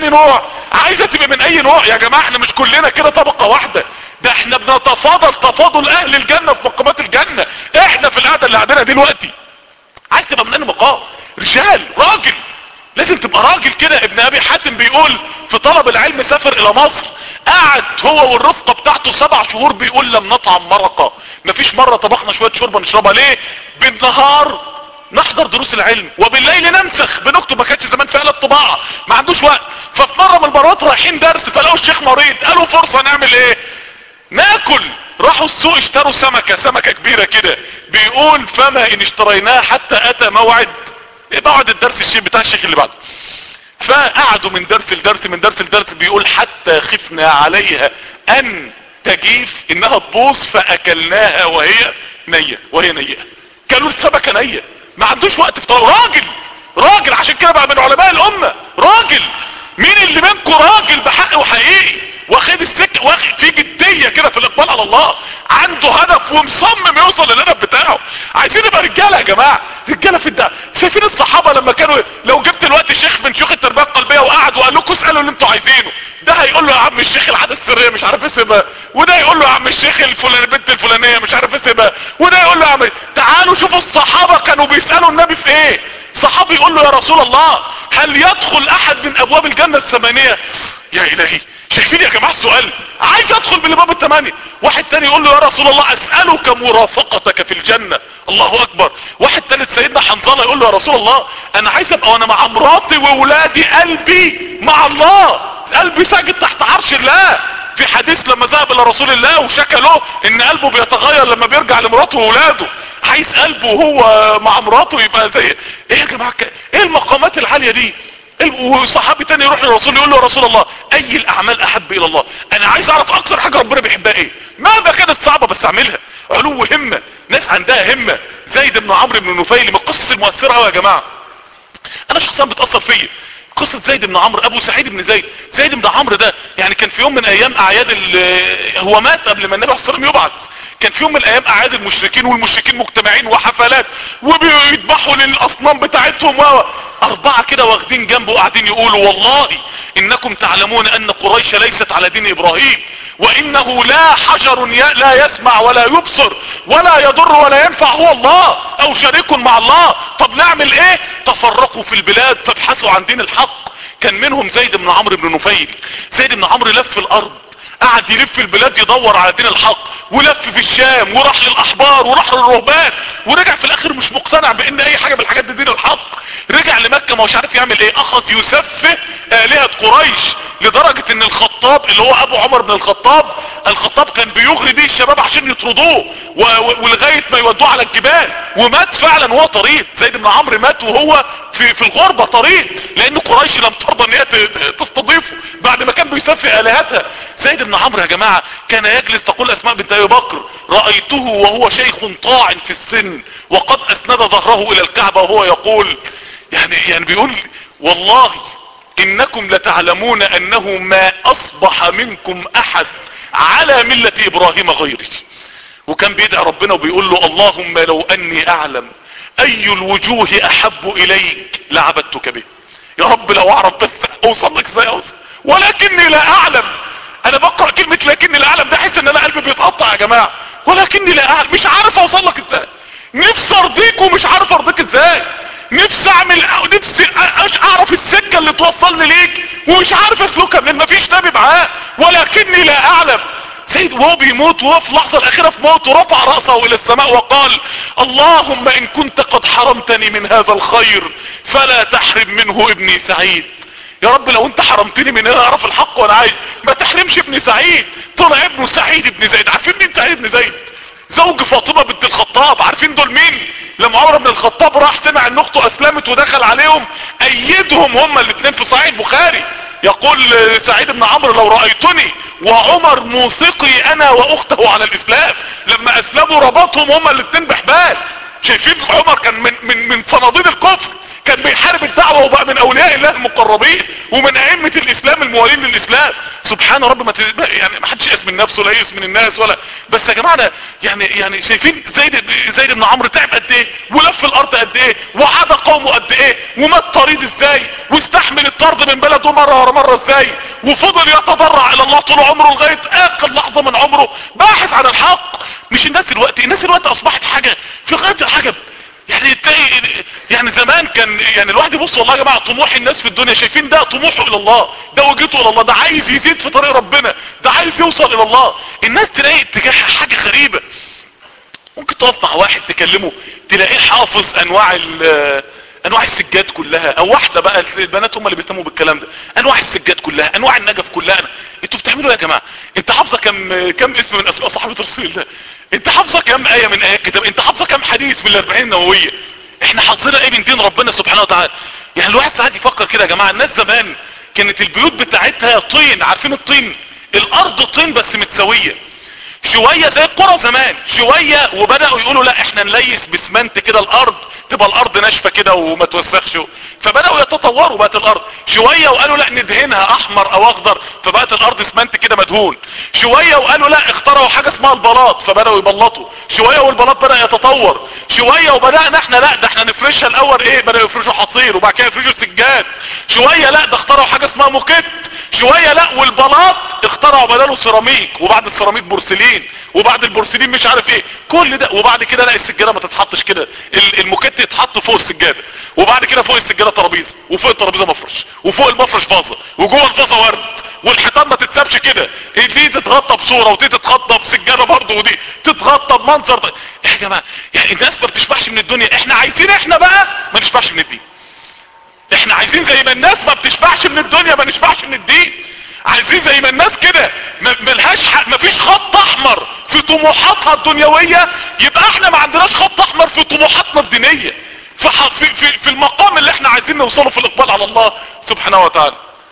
انهي نوع؟ عايزة تبقى من اي نوع يا جماعة؟ احنا مش كلنا كده طبقة واحدة، ده احنا بنتفاضل تفاضل اهل الجنة في مقامات الجنة. احنا في القعدة اللي قاعدينها دلوقتي عايز تبقى من انهي مقام؟ رجال، راجل، لازم تبقى راجل كده. ابن ابي حاتم بيقول في طلب العلم سافر الى مصر، قعد هو والرفقة بتاعته سبع شهور بيقول لم نطعم مرقة، مفيش مرة طبخنا شوية شوربة نشربها. ليه؟ بالنهار نحضر دروس العلم وبالليل ننسخ بنكتب، ما كانش زمان في آلة طباعة، ما عندوش وقت. ففي مرة من المرات رايحين درس فلقوا الشيخ مريض، قالوا فرصة نعمل ايه؟ ناكل. راحوا السوق اشتروا سمكة، سمكة كبيرة كده، بيقول فما ان اشتريناها حتى اتى موعد موعد الدرس الشيخ بتاع الشيخ اللي بعده. فقعدوا من درس لدرس من درس لدرس، بيقول حتى خفنا عليها ان تجيف انها تبوظ فاكلناها وهي نية، وهي نية. كلوا السمكة نية، ما عندوش وقت في طلب. راجل، راجل، عشان كده بقى من علماء الامة. راجل، مين اللي منكم راجل بحق وحقيقي واخد السكة، واخد في جدية كده في الاقبال على الله، عنده هدف ومصمم يوصل للهدف بتاعه؟ عايزين نبقى رجالة يا جماعة، رجالة في الدعوة. شايفين الصحابة لما كانوا، لو جبت الوقت شيخ من شيوخ التربية القلبية وقعد وقال لكم اسألوا اللي انتوا عايزينه، ده هيقول له يا عم الشيخ العادة السرية مش عارف اسمها، وده يقول له يا عم الشيخ الفلاني البنت الفلانية مش عارف اسمها، وده يقول له يا عم. تعالوا شوفوا الصحابة كانوا بيسألوا النبي في ايه. صحابي يقول له يا رسول الله هل يدخل احد من ابواب الجنة الثمانية؟ يا الهي، شايفين يا جماعة السؤال؟ عايز ادخل بالابواب الثمانية. واحد تاني يقول له يا رسول الله اسألك مرافقتك في الجنة. الله اكبر. واحد تالت سيدنا حنظلة يقول له يا رسول الله انا عايز ابقى وانا مع مراتي وولادي قلبي مع الله، قلبي ساجد تحت عرش الله. في حديث لما ذهب الى رسول الله وشكى له ان قلبه بيتغير لما بيرجع لمراته وولاده، عايز قلبه وهو مع مراته يبقى زي ايه يا جماعة؟ ايه المقامات العالية دي؟ وصحابي تاني يروح للرسول يقول له يا رسول الله اي الاعمال احب الى الله؟ انا عايز اعرف اكتر حاجة ربنا بيحبها ايه، ماذا كانت صعبة بس اعملها. علو همة، ناس عندها همة. زيد بن عمرو بن نفيل من القصص المؤثرة قوي يا جماعة. انا شخصيا بتأثر فيا قصة زيد بن عمرو، ابو سعيد بن زيد. زيد بن عمرو ده يعني كان في يوم من ايام اعياد هو مات قبل ما النبي صلى الله عليه وسلم يبعث، كان في يوم من الايام اعياد المشركين والمشركين مجتمعين وحفلات وبيذبحوا للاصنام بتاعتهم، و اربعة كده واخدين جنبه قاعدين يقولوا والله انكم تعلمون ان قريش ليست على دين ابراهيم، وانه لا حجر لا يسمع ولا يبصر ولا يضر ولا ينفع هو الله او شريك مع الله. طب نعمل ايه؟ تفرقوا في البلاد فابحثوا عن دين الحق. كان منهم زيد بن عمرو بن نفيل. زيد بن عمرو لف الارض، قعد يلف في البلاد يدور على دين الحق، ولف في الشام وراح للاحبار وراح للرهبان، ورجع في الاخر مش مقتنع بان اي حاجة بالحاجات دي دين الحق. رجع لمكة ما هوش عارف يعمل ايه، اخذ يسفه آلهة قريش، لدرجة ان الخطاب اللي هو ابو عمر بن الخطاب، الخطاب كان بيغري بيه الشباب عشان يطردوه ولغاية ما يودوه على الجبال، ومات فعلا وهو طريد. زيد بن عمرو مات وهو في في الغربة طريد، لان قريش لم ترضى ان هي تستضيفه بعد ما كان بيسفه آلهتها. زيد بن عمرو يا جماعة كان يجلس، تقول اسماء بنت ابي بكر رأيته وهو شيخ طاعن في السن وقد اسند ظهره الى الكعبة وهو يقول يعني يعني بيقول والله انكم لتعلمون انه ما اصبح منكم احد على ملة ابراهيم غيري. وكان بيدعي ربنا وبيقول له اللهم لو اني اعلم اي الوجوه احب اليك لعبدتك به. يا رب لو اعرف بس اوصل لك ازاي اوصل، ولكني لا اعلم. انا بقرأ كلمة لكني لا اعلم ده احس ان انا قلبي بيتقطع يا جماعة. ولكني لا اعلم، مش عارف اوصل لك ازاي، نفسي ارضيك ومش عارف ارضيك ازاي، نفسي اعمل نفسي اعرف السكة اللي توصلني ليك ومش عارف اسلكها لان مفيش نبي معاه. ولكني لا اعلم. سيد وهو بيموت وهو في اللحظة الاخيرة في موته رفع رأسه الى السماء وقال اللهم ان كنت قد حرمتني من هذا الخير فلا تحرم منه ابني سعيد. يا رب لو انت حرمتني من هنا اعرف الحق وانا عايز، ما تحرمش ابني سعيد. طلع ابنه سعيد بن زيد. عارفين مين سعيد بن زيد؟ زوج فاطمة بنت الخطاب. عارفين دول مين؟ لما عمر بن الخطاب راح سمع ان اخته اسلمت ودخل عليهم ايدهم هما الاثنين في صحيح البخاري. يقول سعيد بن عمرو لو رأيتني وعمر موثقي انا واخته على الاسلام، لما اسلموا ربطهم هما الاثنين بحبال. شايفين عمر كان من من من صناديد الكفر، كان بيحارب الدعوة وبقى من اولياء الله المقربين ومن ائمة الاسلام الموالين للاسلام. سبحان رب، ما ت... يعني ما حدش يأس من نفسه ولا يأس من الناس ولا. بس يا جماعه يعني يعني شايفين زيد زيد بن عمرو تعب قد ايه ولف الارض قد ايه وعاد قومه قد ايه ومات طريد ازاي واستحمل الطرد من بلده مره ورا مره ازاي وفضل يتضرع الى الله طول عمره لغايه اخر لحظه من عمره باحث عن الحق. مش الناس دلوقتي، الناس دلوقتي اصبحت حاجه في غايه العجب. يعني تلاقي يعني زمان كان يعني الواحد يبص والله يا جماعه طموح الناس في الدنيا، شايفين ده طموحه الى الله، ده وجهته الى الله، ده عايز يزيد في طريق ربنا، ده عايز يوصل الى الله. الناس تلاقي اتجاهها حاجه غريبه. ممكن تقف مع واحد تكلمه تلاقيه حافظ انواع انواع السجاد كلها، او واحده بقى البنات هم اللي بيهتموا بالكلام ده، انواع السجاد كلها، انواع النجف كلها. أنا. انتوا بتعملوا ايه يا جماعه؟ انت حافظه كم كم اسم من اسماء صحابه رسول الله؟ انت حافظه كم ايه من ايات كتاب؟ انت حافظه كم حديث من الاربعين النوويه؟ احنا حافظينها ايه من دين ربنا سبحانه وتعالى؟ يعني الواحد ساعات يفكر كده يا جماعه. الناس زمان كانت البيوت بتاعتها طين، عارفين الطين؟ الارض طين بس متساويه شويه زي القرى زمان شويه، وبداوا يقولوا لا احنا نليس بسمنت كده الارض تبقى الارض ناشفه كده وما توسخش، فبداوا يتطوروا بقت الارض شويه، وقالوا لا ندهنها احمر او اخضر فبقت الارض اسمنت كده مدهون شويه، وقالوا لا اخترعوا حاجه اسمها البلاط فبداوا يبلطوا شويه، والبلاط بدا يتطور شويه، وبدانا احنا لا ده احنا نفرشها الاول ايه، بداوا يفرشوا حصير وبعد كده يفرشوا سجاد شويه، لا ده اخترعوا حاجه اسمها موكيت شويه، لا والبلاط اخترعوا بداله سيراميك، وبعد السيراميك بورسلين، وبعد البورسلين مش عارف ايه كل ده، وبعد كده لا السجاده ما تتحطش كده، الموكيت يتحط فوق السجاده، وبعد كده فوق السجاده ترابيزه، وفوق الترابيزه مفرش، وفوق المفرش فازه، وجوه الفازه ورد، والحيطان ما تتسابش كده، دي تتغطى بصوره ودي تتغطى بسجاده برضه ودي تتغطى بمنظر ده. يا جماعه يعني الناس ما بتشبعش من الدنيا، احنا عايزين احنا بقى ما نشبعش من الدين. احنا عايزين زي ما الناس ما بتشبعش من الدنيا ما نشبعش من الدين. عايزين زي ما الناس كده ملهاش حق، مفيش خط احمر في طموحاتها الدنيويه، يبقى احنا ما عندناش خط احمر في طموحاتنا الدينيه، في, في, في, في المقام اللي احنا عايزين نوصله في الاقبال على الله سبحانه وتعالى.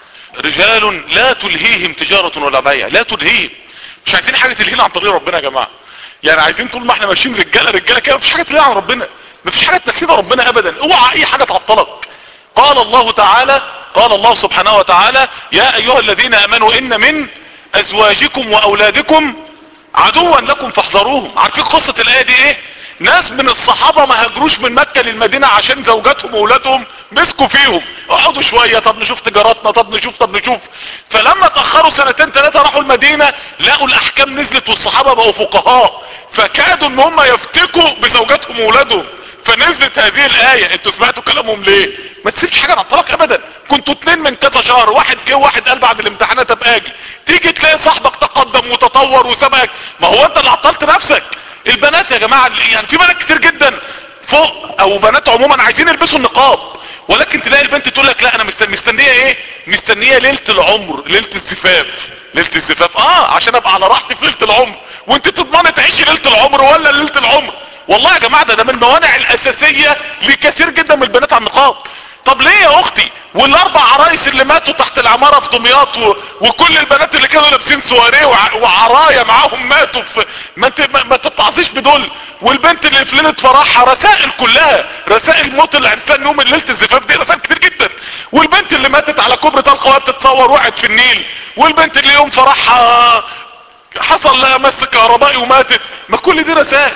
رجال لا تلهيهم تجاره ولا بيع، لا تلهيهم، مش عايزين حاجه تلهينا عن طريق ربنا يا جماعه. يعني عايزين طول ما احنا ماشيين رجاله رجاله كده مفيش حاجه تلهينا عن ربنا، مفيش حاجه تنسينا ربنا ابدا، اوعى اي حاجه تعطلك. قال الله تعالى، قال الله سبحانه وتعالى يا ايها الذين امنوا ان من ازواجكم واولادكم عدوا لكم فاحذروهم. عارفين قصة الايه دي ايه؟ ناس من الصحابة ما هاجروش من مكة للمدينة عشان زوجاتهم واولادهم مسكوا فيهم، اقعدوا شوية طب نشوف تجاراتنا طب نشوف طب نشوف، فلما اتأخروا سنتين ثلاثة راحوا المدينة لقوا الاحكام نزلت والصحابة بقوا فقهاء، فكادوا ان هم يفتكوا بزوجاتهم واولادهم، فنزلت هذه الاية. انتوا سمعتوا كلامهم ليه؟ ما تسيبش حاجة عن طلاق ابدا. كنتوا اتنين من كذا شهر، واحد جه وواحد قال بعد الامتحانات ابقى اجي، تيجي تلاقي صاحبك تقدم وتطور وسبقك، ما هو انت اللي عطلت نفسك. البنات يا جماعة يعني في بنات كتير جدا فوق او بنات عموما عايزين يلبسوا النقاب، ولكن تلاقي البنت تقول لك لا انا مستنية ايه؟ مستنية ليلة العمر، ليلة الزفاف، ليلة الزفاف اه عشان ابقى على راحتي في ليلة العمر. وانت تضمني تعيشي ليلة العمر ولا ليلة العمر؟ والله يا جماعة ده, ده من الموانع الاساسية لكثير جدا من البنات على النقاب. طب ليه يا اختي؟ والاربع عرايس اللي ماتوا تحت العمارة في دمياط و... وكل البنات اللي كانوا لابسين سواريه وع... وعرايا معاهم ماتوا في ما انت ما, ما تتعظيش بدول، والبنت اللي في ليله فرحها رسائل كلها رسائل موت العرسان يوم ليله الزفاف دي رسائل كتير جدا، والبنت اللي ماتت على كوبري طلقه وهي بتتصور وقعت في النيل، والبنت اللي يوم فرحها حصل لها مس كهربائي وماتت، ما كل دي رسائل،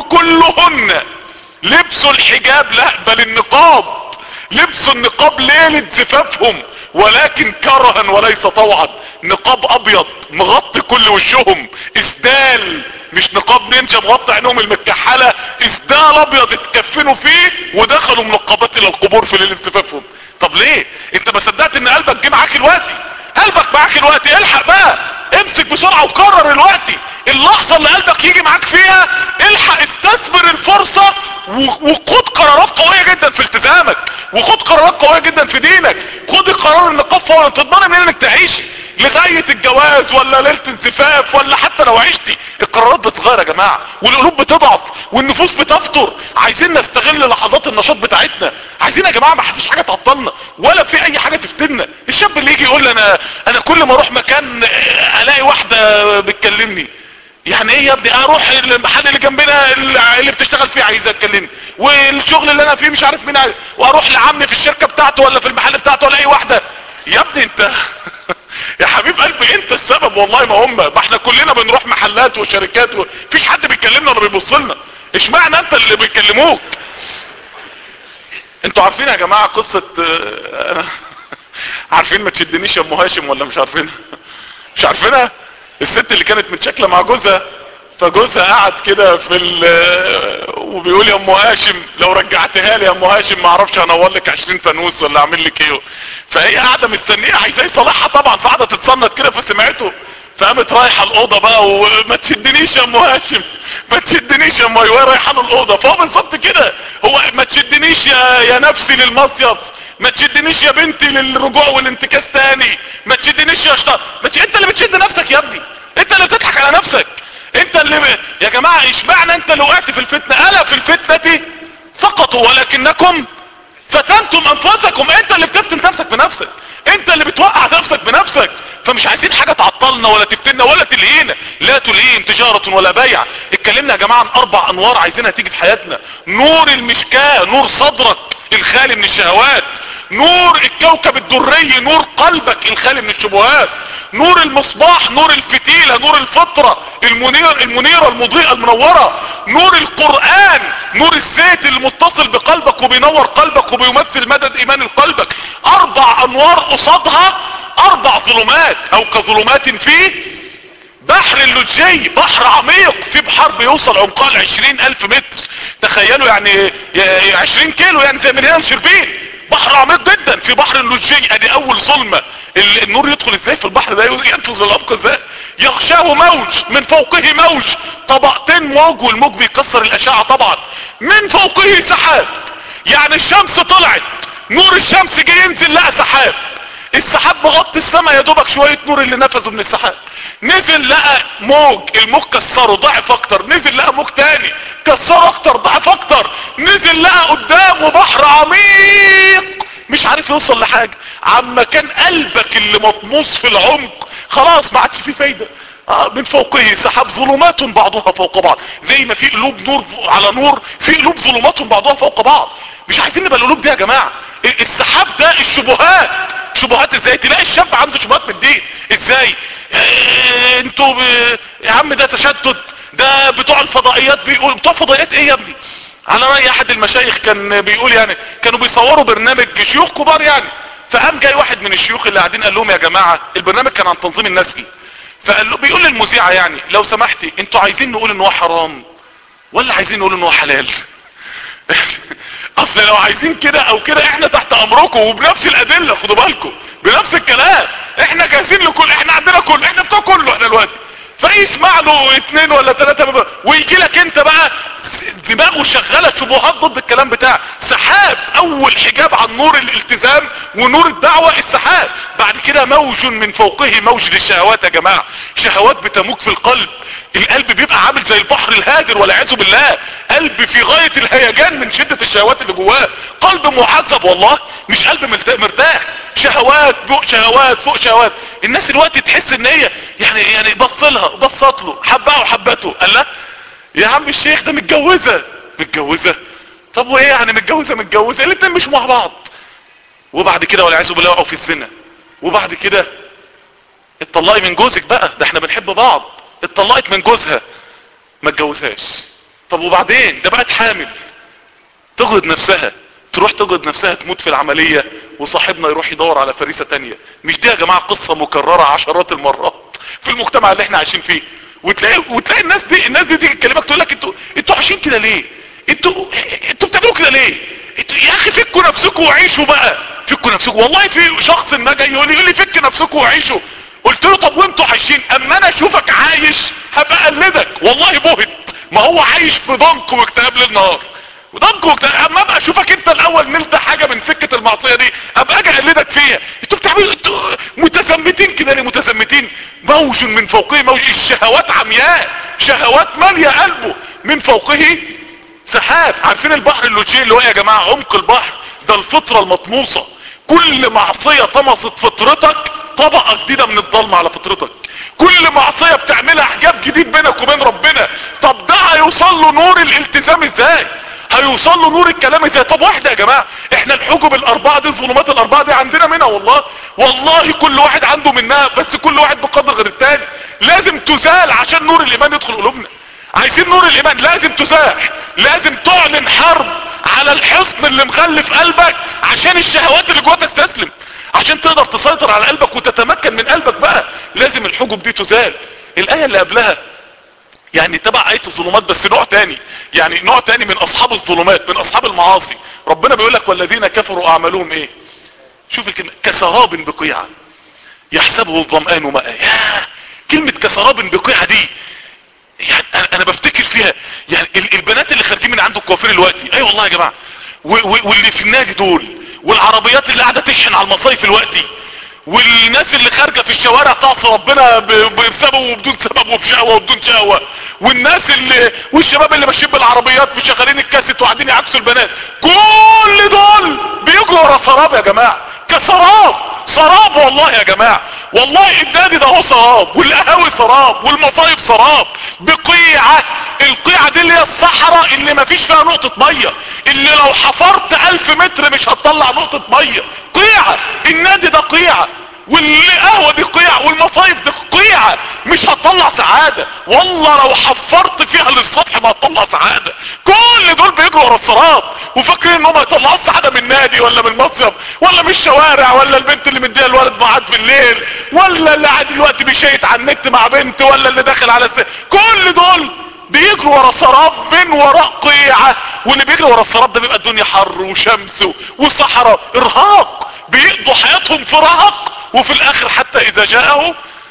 وكلهن لبسوا الحجاب لا بل النقاب، لبسوا النقاب ليلة زفافهم ولكن كرها وليس طوعا، نقاب ابيض مغطي كل وشهم، اسدال مش نقاب نينجا مغطي عينهم المكحلة، اسدال ابيض اتكفنوا فيه ودخلوا منقبات الى القبور في ليلة زفافهم. طب ليه؟ انت ما صدقت ان قلبك جه معاك الوقتي، قلبك معاك الوقتي، الحق بقى امسك بسرعة وقرر الوقتي، اللحظة اللي قلبك يجي معاك فيها الحق استثمر الفرصة وخد قرارات قوية جدا في التزامك، وخد قرارات قوية جدا في دينك، خد قرار النقاب فورا، تضمن منين انك تعيشي لغاية الجواز ولا ليلة الزفاف ولا حتى لو عشتي. القرارات بتتغير يا جماعة والقلوب بتضعف والنفوس بتفتر، عايزين نستغل لحظات النشاط بتاعتنا، عايزين يا جماعة ما فيش حاجة تعطلنا ولا في اي حاجة تفتنا. الشاب اللي يجي يقول لي انا انا كل ما اروح مكان الاقي واحدة بتكلمني، يعني ايه يا ابني؟ اروح المحل اللي جنبنا اللي بتشتغل فيه عايزه تكلمني، والشغل اللي انا فيه مش عارف مين عايز، واروح لعمي في الشركة بتاعته ولا في المحل بتاعته ولا اي واحدة. يا ابني انت يا حبيب قلبي انت السبب والله. ما هم ما احنا كلنا بنروح محلات وشركات ومفيش حد بيكلمنا ولا بيبص لنا، اشمعنى انت اللي بيكلموك؟ انتوا عارفين يا جماعة قصة عارفين ما تشدنيش يا ام هاشم ولا مش عارفينها؟ مش عارفينها؟ الست اللي كانت متشكلة مع جوزها، فجوزها قعد كده في ال وبيقول يا ام هاشم لو رجعتها لي يا ام هاشم ما اعرفش هنور لك عشرين فانوس ولا اعمل لك ايه. فهي قاعده مستنيه عايزاه يصالحها طبعا، فقعدت تتصنت كده فسمعته، فقامت رايحه الاوضه بقى وما تشدنيش يا ام هاشم ما تشدنيش يا ام هاشم، وهي رايحه له الاوضه. فهو بالظبط كده، هو ما تشدنيش يا يا نفسي للمصيف، ما تشدنيش يا بنتي للرجوع والانتكاس تاني، ما تشدنيش يا شطار، ما تشد... انت اللي بتشد نفسك يا ابني، انت اللي بتضحك على نفسك، انت اللي ب... يا جماعة اشمعنى انت اللي وقعت في الفتنة؟ الا في الفتنة دي سقطوا ولكنكم فتنتم انفسكم. انت اللي بتفتن نفسك بنفسك، انت اللي بتوقع نفسك بنفسك. فمش عايزين حاجة تعطلنا ولا تفتنا ولا تلهينا، لا تلهيهم تجارة ولا بيع. اتكلمنا يا جماعة عن اربع انوار عايزينها تيجي في حياتنا: نور المشكاة، نور صدرك الخالي من الشهوات; نور الكوكب الدري، نور قلبك الخالي من الشبهات; نور المصباح، نور الفتيلة، نور الفطرة المنير المنيرة المضيئة المنورة; نور القرآن، نور الزيت المتصل بقلبك وبينور قلبك وبيمثل مدد ايمان قلبك. اربع انوار قصادها اربع ظلمات، او كظلمات في بحر اللجي، بحر عميق، في بحر بيوصل عمقها لعشرين الف متر. تخيلوا يعني عشرين كيلو، يعني زي مليون شربين. بحر عميق جدا في بحر اللجي. ادي اول ظلمة. النور يدخل ازاي في البحر ده؟ ينفذ للعمق ازاي؟ يغشاه موج، من فوقه موج، طبقتين موج، والموج بيكسر الاشعة طبعا. من فوقه سحاب، يعني الشمس طلعت، نور الشمس جه ينزل لقى سحاب، السحاب مغطي السماء يا دوبك شوية نور اللي نفذوا من السحاب. نزل لقى موج، الموج كسره ضعف اكتر، نزل لقى موج تاني كسره اكتر ضعف اكتر، نزل لقى قدامه بحر عميق مش عارف يوصل لحاجة. عما كان قلبك اللي مطموس في العمق خلاص ما عادش فيه فايدة. آه من فوقه سحاب ظلمات بعضها فوق بعض. زي ما في قلوب نور على نور، في قلوب ظلمات بعضها فوق بعض. مش عايزين نبقى القلوب دي يا جماعة. السحاب ده الشبهات. شبهات ازاي؟ تلاقي الشاب عنده شبهات من الدين ازاي؟ اه انتوا ب... يا عم ده تشدد، ده بتوع الفضائيات بيقول. بتوع فضائيات ايه يا ابني؟ على رأي احد المشايخ كان بيقول، يعني كانوا بيصوروا برنامج شيوخ كبار يعني، فقام جاي واحد من الشيوخ اللي قاعدين قال لهم يا جماعة البرنامج كان عن تنظيم النسل، فقال له بيقول للمذيعة يعني لو سمحتي انتوا عايزين نقول ان هو حرام ولا عايزين نقول ان هو حلال؟ اصل لو عايزين كده او كده احنا تحت امركم وبنفس الادلة، خدوا بالكم بنفس الكلام، احنا جاهزين لكل، احنا عندنا كل، احنا بتوع كله احنا دلوقتي. فيسمع له اتنين ولا تلاتة ويجي لك انت بقى دماغه شغالة شبهات ضد الكلام بتاعك. سحاب، اول حجاب عن نور الالتزام ونور الدعوة السحاب. بعد كده موج من فوقه موج للشهوات يا جماعة. شهوات بتموج في القلب، القلب بيبقى عامل زي البحر الهادر والعياذ بالله، قلب في غاية الهيجان من شدة الشهوات اللي جواه، قلب معذب والله، مش قلب مرتاح. شهوات فوق شهوات فوق شهوات. الناس الوقت تحس ان هي يعني يعني بص لها بصت له حبها وحبته، قال لا يا عم الشيخ ده متجوزة متجوزة طب وايه يعني متجوزة متجوزة الاتنين مش مع بعض. وبعد كده والعياذ بالله وقعوا في الزنا. وبعد كده اتطلقي من جوزك بقى، ده احنا بنحب بعض. اتطلقت من جوزها ما اتجوزهاش. طب وبعدين ده بقت حامل، تجهد نفسها، تروح تجهد نفسها تموت في العملية، وصاحبنا يروح يدور على فريسة تانية. مش دي يا جماعة قصة مكررة عشرات المرات في المجتمع اللي احنا عايشين فيه؟ وتلاقي وتلاقي الناس دي الناس دي تيجي تكلمك تقول لك انتوا انتوا عايشين كده ليه؟ انتوا انتوا بتعملوا كده ليه؟ انتوا يا اخي فكوا نفسكم وعيشوا بقى، فكوا نفسكم. والله في شخص ما جاي يقول لي يقول لي فك نفسكم وعيشوا. قلت له طب وانتوا عايشين؟ اما انا اشوفك عايش هبقى اقلدك. والله بهت، ما هو عايش في ضنك واكتئاب ليل نهار وضنك واكتئاب. اما ابقى اشوفك انت الاول نلت حاجه من سكه المعصيه دي ابقى اجي اقلدك فيها. انتوا بتعملوا انتوا متزمتين كده ليه؟ متزمتين. موج من فوقه موج، الشهوات عمياء، شهوات ماليه قلبه. من فوقه سحاب. عارفين البحر اللوجي اللي هو يا جماعه عمق البحر ده الفطره المطموسه. كل معصيه طمست فطرتك طبقه جديده من الظلمه على فطرتك. كل معصية بتعملها حجاب جديد بينك وبين ربنا. طب ده هيوصل له نور الالتزام ازاي؟ هيوصل له نور الكلام ازاي؟ طب واحدة يا جماعة، احنا الحجب الاربعة دي، الظلمات الاربعة دي عندنا منها والله، والله كل واحد عنده منها، بس كل واحد بقدر غير التاني. لازم تزال عشان نور الايمان يدخل قلوبنا. عايزين نور الايمان لازم تزاح، لازم تعلن حرب على الحصن اللي مخلف قلبك عشان الشهوات اللي جوه تستسلم، عشان تقدر تسيطر على قلبك وتتمكن من قلبك بقى. لازم الحجب دي تزال. الاية اللي قبلها يعني تبع آية الظلمات بس نوع تاني، يعني نوع تاني من اصحاب الظلمات، من اصحاب المعاصي. ربنا بيقول لك والذين كفروا اعمالهم ايه؟ شوف الكلمة كسراب بقيعة يحسبه الظمآن ماء. يا كلمة كسراب بقيعة دي يعني انا, أنا بفتكر فيها يعني البنات اللي خارجين من عنده الكوافير دلوقتي، اي أيوة والله يا جماعة، واللي في النادي دول، والعربيات اللي قاعدة تشحن على المصايف دلوقتي، والناس اللي خارجة في الشوارع تعصي ربنا بسبب وبدون سبب وبشهوة وبدون شهوة، والناس اللي والشباب اللي ماشيين بالعربيات مشغلين الكاسيت وقاعدين يعكسوا البنات، كل دول بيجروا ورا سراب يا جماعة. كسراب، سراب والله يا جماعة، والله النادي ده هو سراب، والقهاوي سراب، والمصايف سراب بقيعة. القيعة دي اللي هي الصحراء اللي ما فيش فيها نقطة مية، اللي لو حفرت الف متر مش هتطلع نقطة مية. قيعة. النادي ده قيعة، والقهوة دي قيعة، والمصايف دي قيعة، مش هتطلع سعادة. والله لو حفرت فيها للسطح ما هتطلع سعادة. كل دول بيجروا ورا السراب وفاكرين انهم هيطلعوا السعادة من النادي ولا من المصيف ولا من الشوارع، ولا البنت اللي مديها الولد معاد بالليل، ولا اللي قاعد دلوقتي بيشيت على النت مع بنت، ولا اللي داخل على السن. كل دول بيجروا ورا سراب من وراء قيعة. واللي بيجري ورا السراب ده بيبقى الدنيا حر وشمس وصحراء، ارهاق، بيقضوا حياتهم في رهق، وفي الاخر حتى اذا جاءه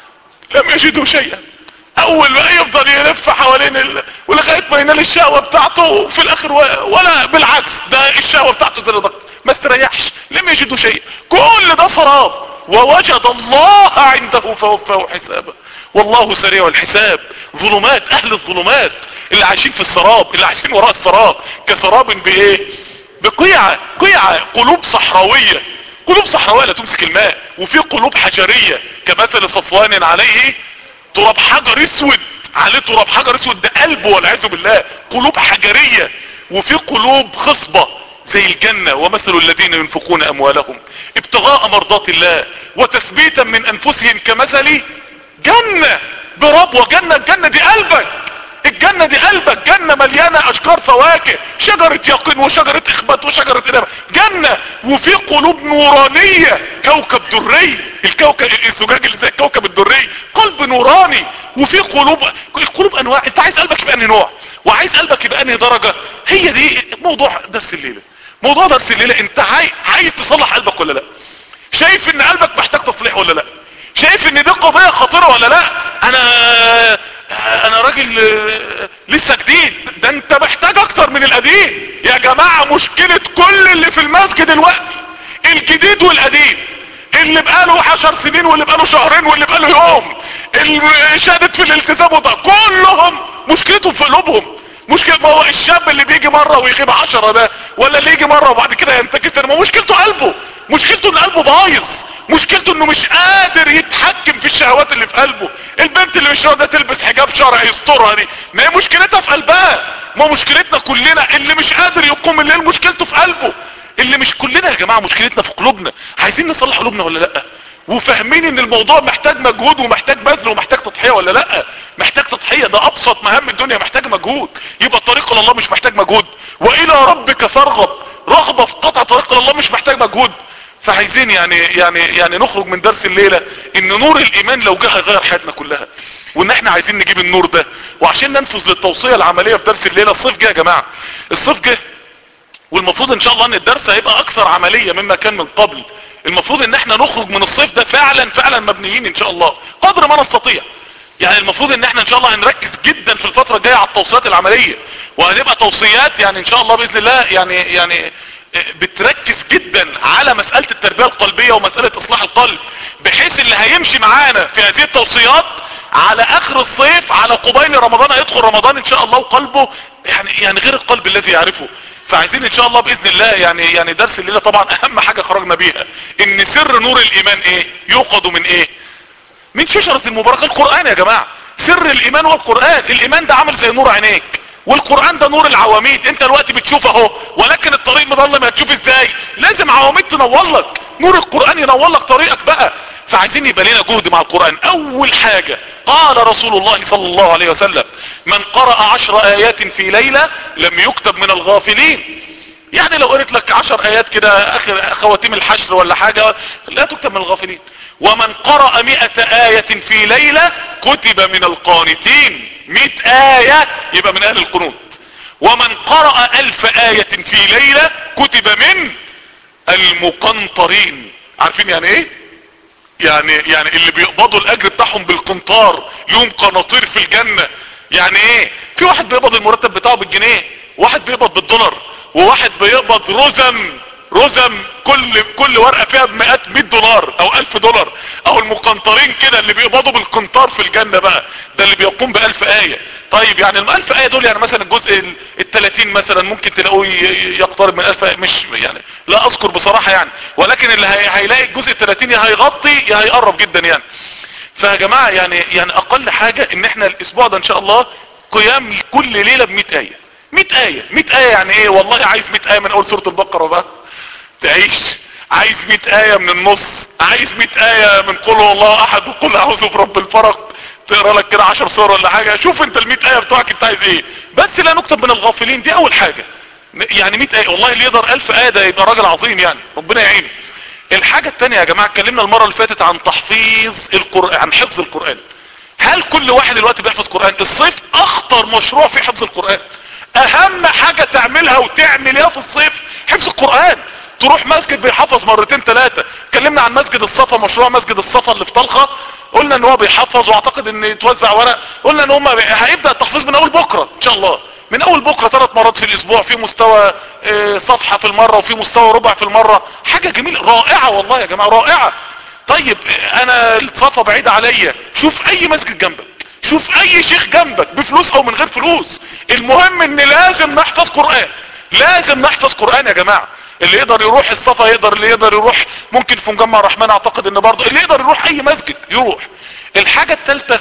لم يجدوا شيئا. اول ما يفضل يلف حوالين ال... ولغايه ما ينال الشهوه بتاعته، وفي الاخر و... ولا بالعكس، ده الشهوه بتاعته زي الضغط ما استريحش، لم يجدوا شيئا. كل ده سراب. ووجد الله عنده فوفاه حسابه والله سريع الحساب. ظلمات، اهل الظلمات اللي عايشين في السراب، اللي عايشين وراء السراب. كسراب بايه؟ بقيعة. قيعة، قلوب صحراوية، قلوب صحراوية لا تمسك الماء. وفي قلوب حجرية كمثل صفوان عليه تراب حجر اسود، عليه تراب حجر اسود، ده قلبه والعياذ بالله. قلوب حجرية. وفي قلوب خصبة زي الجنة. ومثل الذين ينفقون اموالهم ابتغاء مرضات الله وتثبيتا من انفسهم كمثل جنة بربوة. جنة، الجنة دي قلبك، الجنة دي قلبك. جنة مليانة اشجار فواكه، شجرة يقين وشجرة اخبات وشجرة انابة. جنة. وفي قلوب نورانية، كوكب دري، الكوكب الزجاج اللي زي الكوكب الدري، قلب نوراني. وفي قلوب، القلوب انواع. انت عايز قلبك يبقى انهي نوع، وعايز قلبك يبقى انهي درجة؟ هي دي موضوع درس الليلة. موضوع درس الليلة انت عايز, عايز تصلح قلبك ولا لا؟ شايف ان قلبك محتاج تصليح ولا لا؟ شايف ان دي قضية خطيرة ولا لا؟ انا انا راجل لسه جديد. ده انت محتاج اكتر من القديم يا جماعة. مشكلة كل اللي في المسجد الوقت الجديد والقديم، اللي بقاله عشر سنين واللي بقاله شهرين واللي بقاله يوم، اللي شادت في الالتزام وده، كلهم مشكلتهم في قلوبهم. مشكلة. ما هو الشاب اللي بيجي مرة ويغيب عشرة ده، ولا اللي يجي مرة وبعد كده ينتكسر، ما مشكلته قلبه. مشكلته ان قلبه بايظ. مشكلته انه مش قادر يتحكم في الشهوات اللي في قلبه. البنت اللي مش راضيه تلبس حجاب شرعي يسترها دي، ما هي مشكلتها في قلبها. ما مشكلتنا كلنا اللي مش قادر يقوم الليل مشكلته في قلبه. اللي مش كلنا يا جماعة مشكلتنا في قلوبنا. عايزين نصلح قلوبنا ولا لا؟ وفاهمين ان الموضوع محتاج مجهود ومحتاج بذل ومحتاج تضحية ولا لا؟ محتاج تضحية. ده ابسط مهام الدنيا محتاج مجهود. يبقى الطريق الى الله مش محتاج مجهود. والى ربك فارغب، رغبة في قطع طريق الى الله مش محتاج مجهود. فعايزين يعني يعني يعني نخرج من درس الليلة ان نور الايمان لو جه هيغير حياتنا كلها، وان احنا عايزين نجيب النور ده. وعشان ننفذ للتوصية العملية في درس الليلة، الصيف جه يا جماعة، الصيف جه، والمفروض ان شاء الله ان الدرس هيبقى اكثر عملية مما كان من قبل. المفروض ان احنا نخرج من الصيف ده فعلا فعلا مبنيين ان شاء الله قدر ما نستطيع. يعني المفروض ان احنا ان شاء الله هنركز جدا في الفترة الجاية على التوصيات العملية، وهنبقى توصيات يعني ان شاء الله باذن الله يعني يعني بتركز جدا على مسألة التربية القلبية ومسألة اصلاح القلب، بحيث اللي هيمشي معانا في هذه التوصيات على اخر الصيف على قبيل رمضان هيدخل رمضان ان شاء الله وقلبه يعني يعني غير القلب الذي يعرفه. فعايزين ان شاء الله باذن الله يعني يعني درس الليلة طبعا اهم حاجة خرجنا بيها ان سر نور الايمان ايه؟ يوقد من ايه؟ من شجرة المباركة القرآن يا جماعة. سر الايمان والقرآن. الايمان ده عامل زي نور عينيك، والقرآن ده نور العواميد. انت الوقت بتشوف اهو، ولكن الطريق مظلم، هتشوف ازاي؟ لازم عواميد تنور لك، نور القرآن ينور لك طريقك بقى. فعايزين يبقى لنا جهد مع القرآن. اول حاجة قال رسول الله صلى الله عليه وسلم: من قرأ عشر ايات في ليلة لم يكتب من الغافلين. يعني لو قرأت لك عشر ايات كده اخر خواتيم الحشر ولا حاجة لا تكتب من الغافلين. ومن قرأ مئة آية في ليلة كتب من القانتين. مئة آية يبقى من اهل القنوت. ومن قرأ الف آية في ليلة كتب من المقنطرين. عارفين يعني ايه؟ يعني يعني اللي بيقبضوا الاجر بتاعهم بالقنطار، لهم قناطير في الجنة. يعني ايه؟ في واحد بيقبض المرتب بتاعه بالجنيه، واحد بيقبض بالدولار، وواحد بيقبض رزم رزم كل كل ورقة فيها بمئات مئة دولار او الف دولار. او المقنطرين كده اللي بيقبضوا بالقنطار في الجنة بقى، ده اللي بيقوم بألف آية. طيب يعني الالف آية دول يعني مثلا الجزء التلاتين مثلا ممكن تلاقوه يقترب من الف آية، مش يعني لا اذكر بصراحة يعني، ولكن اللي هيلاقي الجزء التلاتين يا هيغطي يا هيقرب جدا يعني. فيا جماعة يعني يعني اقل حاجة ان احنا الاسبوع ده ان شاء الله قيام كل ليلة بمئة آية. مئة آية. مئة آية يعني ايه؟ والله عايز مئة آية من اول سورة البقرة بقى تعيش، عايز مئة آية من النص، عايز مئة آية من قل هو الله احد وقل اعوذ برب الفلق، تقرا لك كده عشر صور ولا حاجة. شوف انت المئة آية بتوعك انت عايز ايه، بس لا نكتب من الغافلين. دي اول حاجة. يعني مئة آية والله اللي يقدر الف آية ده يبقى راجل عظيم يعني، ربنا يعينه. الحاجة التانية يا جماعة، اتكلمنا المرة اللي فاتت عن تحفيظ القرآن، عن حفظ القرآن. هل كل واحد دلوقتي بيحفظ قرآن؟ الصيف اخطر مشروع في حفظ القرآن. اهم حاجة تعملها وتعمل ايه في الصيف؟ حفظ القرآن. تروح مسجد بيحفظ مرتين ثلاثة. اتكلمنا عن مسجد الصفا، مشروع مسجد الصفا اللي في طلخة، قلنا ان هو بيحفظ واعتقد ان يتوزع ورق. قلنا ان هم هيبدأ التحفيظ من اول بكرة ان شاء الله، من اول بكرة ثلاث مرات في الاسبوع، في مستوى اه صفحة في المرة وفي مستوى ربع في المرة. حاجة جميلة رائعة والله يا جماعة رائعة. طيب انا الصفا بعيد عليا، شوف اي مسجد جنبك، شوف اي شيخ جنبك بفلوس او من غير فلوس. المهم ان لازم نحفظ قرآن، لازم نحفظ قرآن يا جماعة. اللي يقدر يروح الصفا يقدر، اللي يقدر يروح ممكن في مجمع الرحمن اعتقد ان برضه، اللي يقدر يروح اي مسجد يروح. الحاجة الثالثة،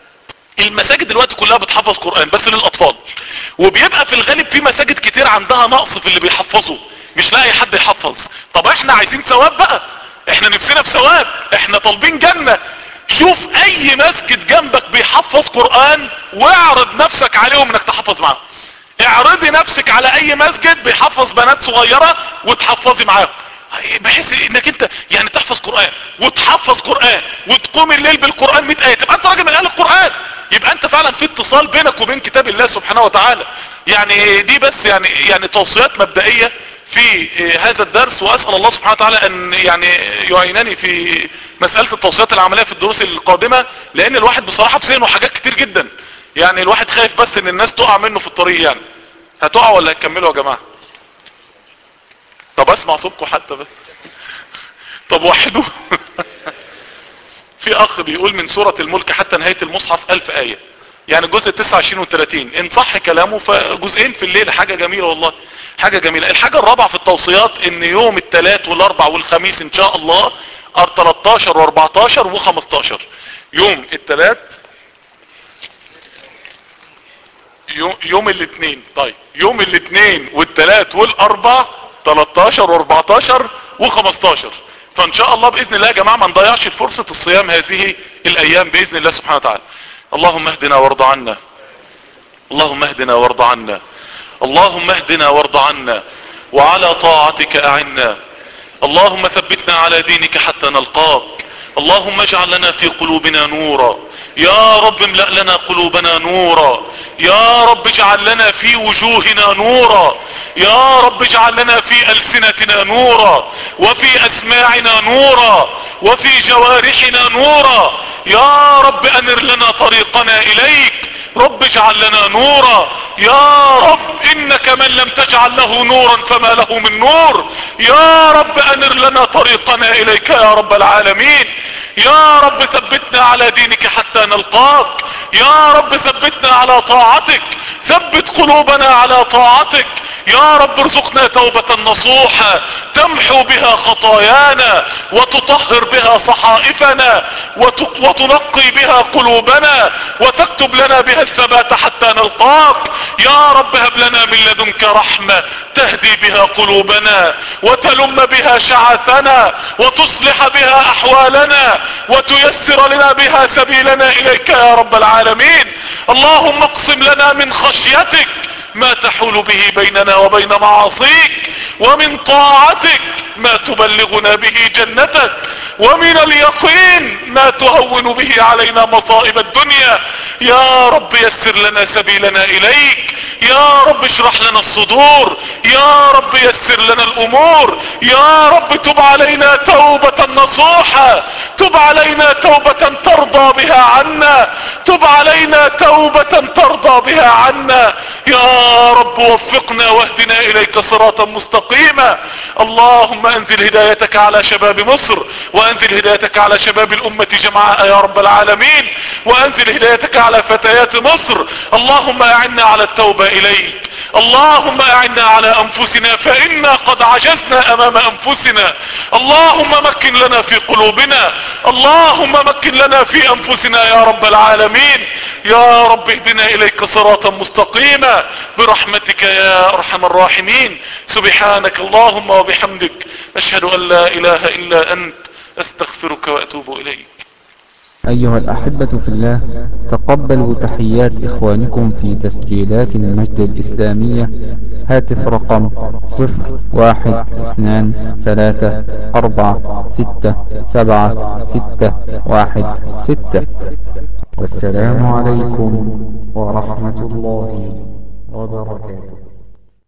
المساجد دلوقتي كلها بتحفظ قرآن بس للاطفال، وبيبقى في الغالب في مساجد كتير عندها نقص في اللي بيحفظوا، مش لاقي حد يحفظ. طب احنا عايزين ثواب بقى، احنا نفسنا في ثواب، احنا طالبين جنة. شوف اي مسجد جنبك بيحفظ قرآن واعرض نفسك عليهم انك تحفظ معاهم. اعرضي نفسك على اي مسجد بيحفظ بنات صغيرة وتحفظي معاهم، بحيث انك انت يعني تحفظ قرآن وتحفظ قرآن وتقوم الليل بالقرآن مئة آية، تبقى انت راجل من اهل القرآن. يبقى انت فعلا في اتصال بينك وبين كتاب الله سبحانه وتعالى. يعني دي بس يعني يعني توصيات مبدئية في هذا الدرس، واسأل الله سبحانه وتعالى ان يعني يعينني في مسألة التوصيات العملية في الدروس القادمة، لان الواحد بصراحة في ذهنه حاجات كتير جدا. يعني الواحد خايف بس ان الناس تقع منه في الطريق. يعني هتقع ولا هتكملوا يا جماعة؟ طب اسمع صوتكم حتى بس. طب وحدوا. في اخ بيقول من سورة الملك حتى نهاية المصحف الف آية، يعني الجزء تسعة وعشرين وثلاثين، ان صح كلامه فجزئين في الليل. حاجة جميلة والله، حاجة جميلة. الحاجة الرابعة في التوصيات ان يوم الثلاث والاربع والخميس ان شاء الله تلتاشر واربعتاشر وخمستاشر. يوم الثلاث، يوم, يوم الاثنين، طيب يوم الاثنين والثلاث والاربع تلتاشر واربعتاشر وخمستاشر. فان شاء الله باذن الله يا جماعة ما نضيعش فرصة الصيام هذه الايام باذن الله سبحانه وتعالى. اللهم اهدنا وارض عنا، اللهم اهدنا وارض عنا، اللهم اهدنا وارض عنا، وعلى طاعتك اعنا. اللهم ثبتنا على دينك حتى نلقاك. اللهم اجعل لنا في قلوبنا نورا، يا رب املأ لنا قلوبنا نورا، يا رب اجعل لنا في وجوهنا نورا، يا رب اجعل لنا في ألسنتنا نورا، وفي أسماعنا نورا، وفي جوارحنا نورا. يا رب انر لنا طريقنا اليك، رب اجعل لنا نورا. يا رب انك من لم تجعل له نورا فما له من نور. يا رب انر لنا طريقنا اليك يا رب العالمين. يا رب ثبتنا على دينك حتى نلقاك، يا رب ثبتنا على طاعتك، ثبت قلوبنا على طاعتك. يا رب ارزقنا توبة نصوحة تمحو بها خطايانا وتطهر بها صحائفنا وتنقي بها قلوبنا وتكتب لنا بها الثبات حتى نلقاك. يا رب هب لنا من لدنك رحمة تهدي بها قلوبنا وتلم بها شعثنا وتصلح بها احوالنا وتيسر لنا بها سبيلنا اليك يا رب العالمين. اللهم اقسم لنا من خشيتك ما تحول به بيننا وبين معاصيك، ومن طاعتك ما تبلغنا به جنتك، ومن اليقين ما تهون به علينا مصائب الدنيا. يا رب يسر لنا سبيلنا اليك، يا رب اشرح لنا الصدور، يا رب يسر لنا الامور، يا رب تب علينا توبة نصوحة، تب علينا توبة ترضى بها عنا، تب علينا توبة ترضى بها عنا. يا رب وفقنا واهدنا اليك صراطا مستقيما. اللهم انزل هدايتك على شباب مصر، وانزل هدايتك على شباب الامة جمعاء يا رب العالمين، وانزل هدايتك على فتيات مصر. اللهم اعنا على التوبة اليك، اللهم اعنا على انفسنا فانا قد عجزنا امام انفسنا. اللهم مكن لنا في قلوبنا، اللهم مكن لنا في انفسنا يا رب العالمين. يا رب اهدنا اليك صراطا مستقيما برحمتك يا ارحم الراحمين. سبحانك اللهم وبحمدك، اشهد ان لا اله الا انت، استغفرك واتوب اليك. أيها الأحبة في الله، تقبلوا تحيات إخوانكم في تسجيلات المجد الإسلامية. هاتف رقم صفر واحد اثنان ثلاثة أربعة ستة سبعة ستة واحد ستة. والسلام عليكم ورحمة الله وبركاته.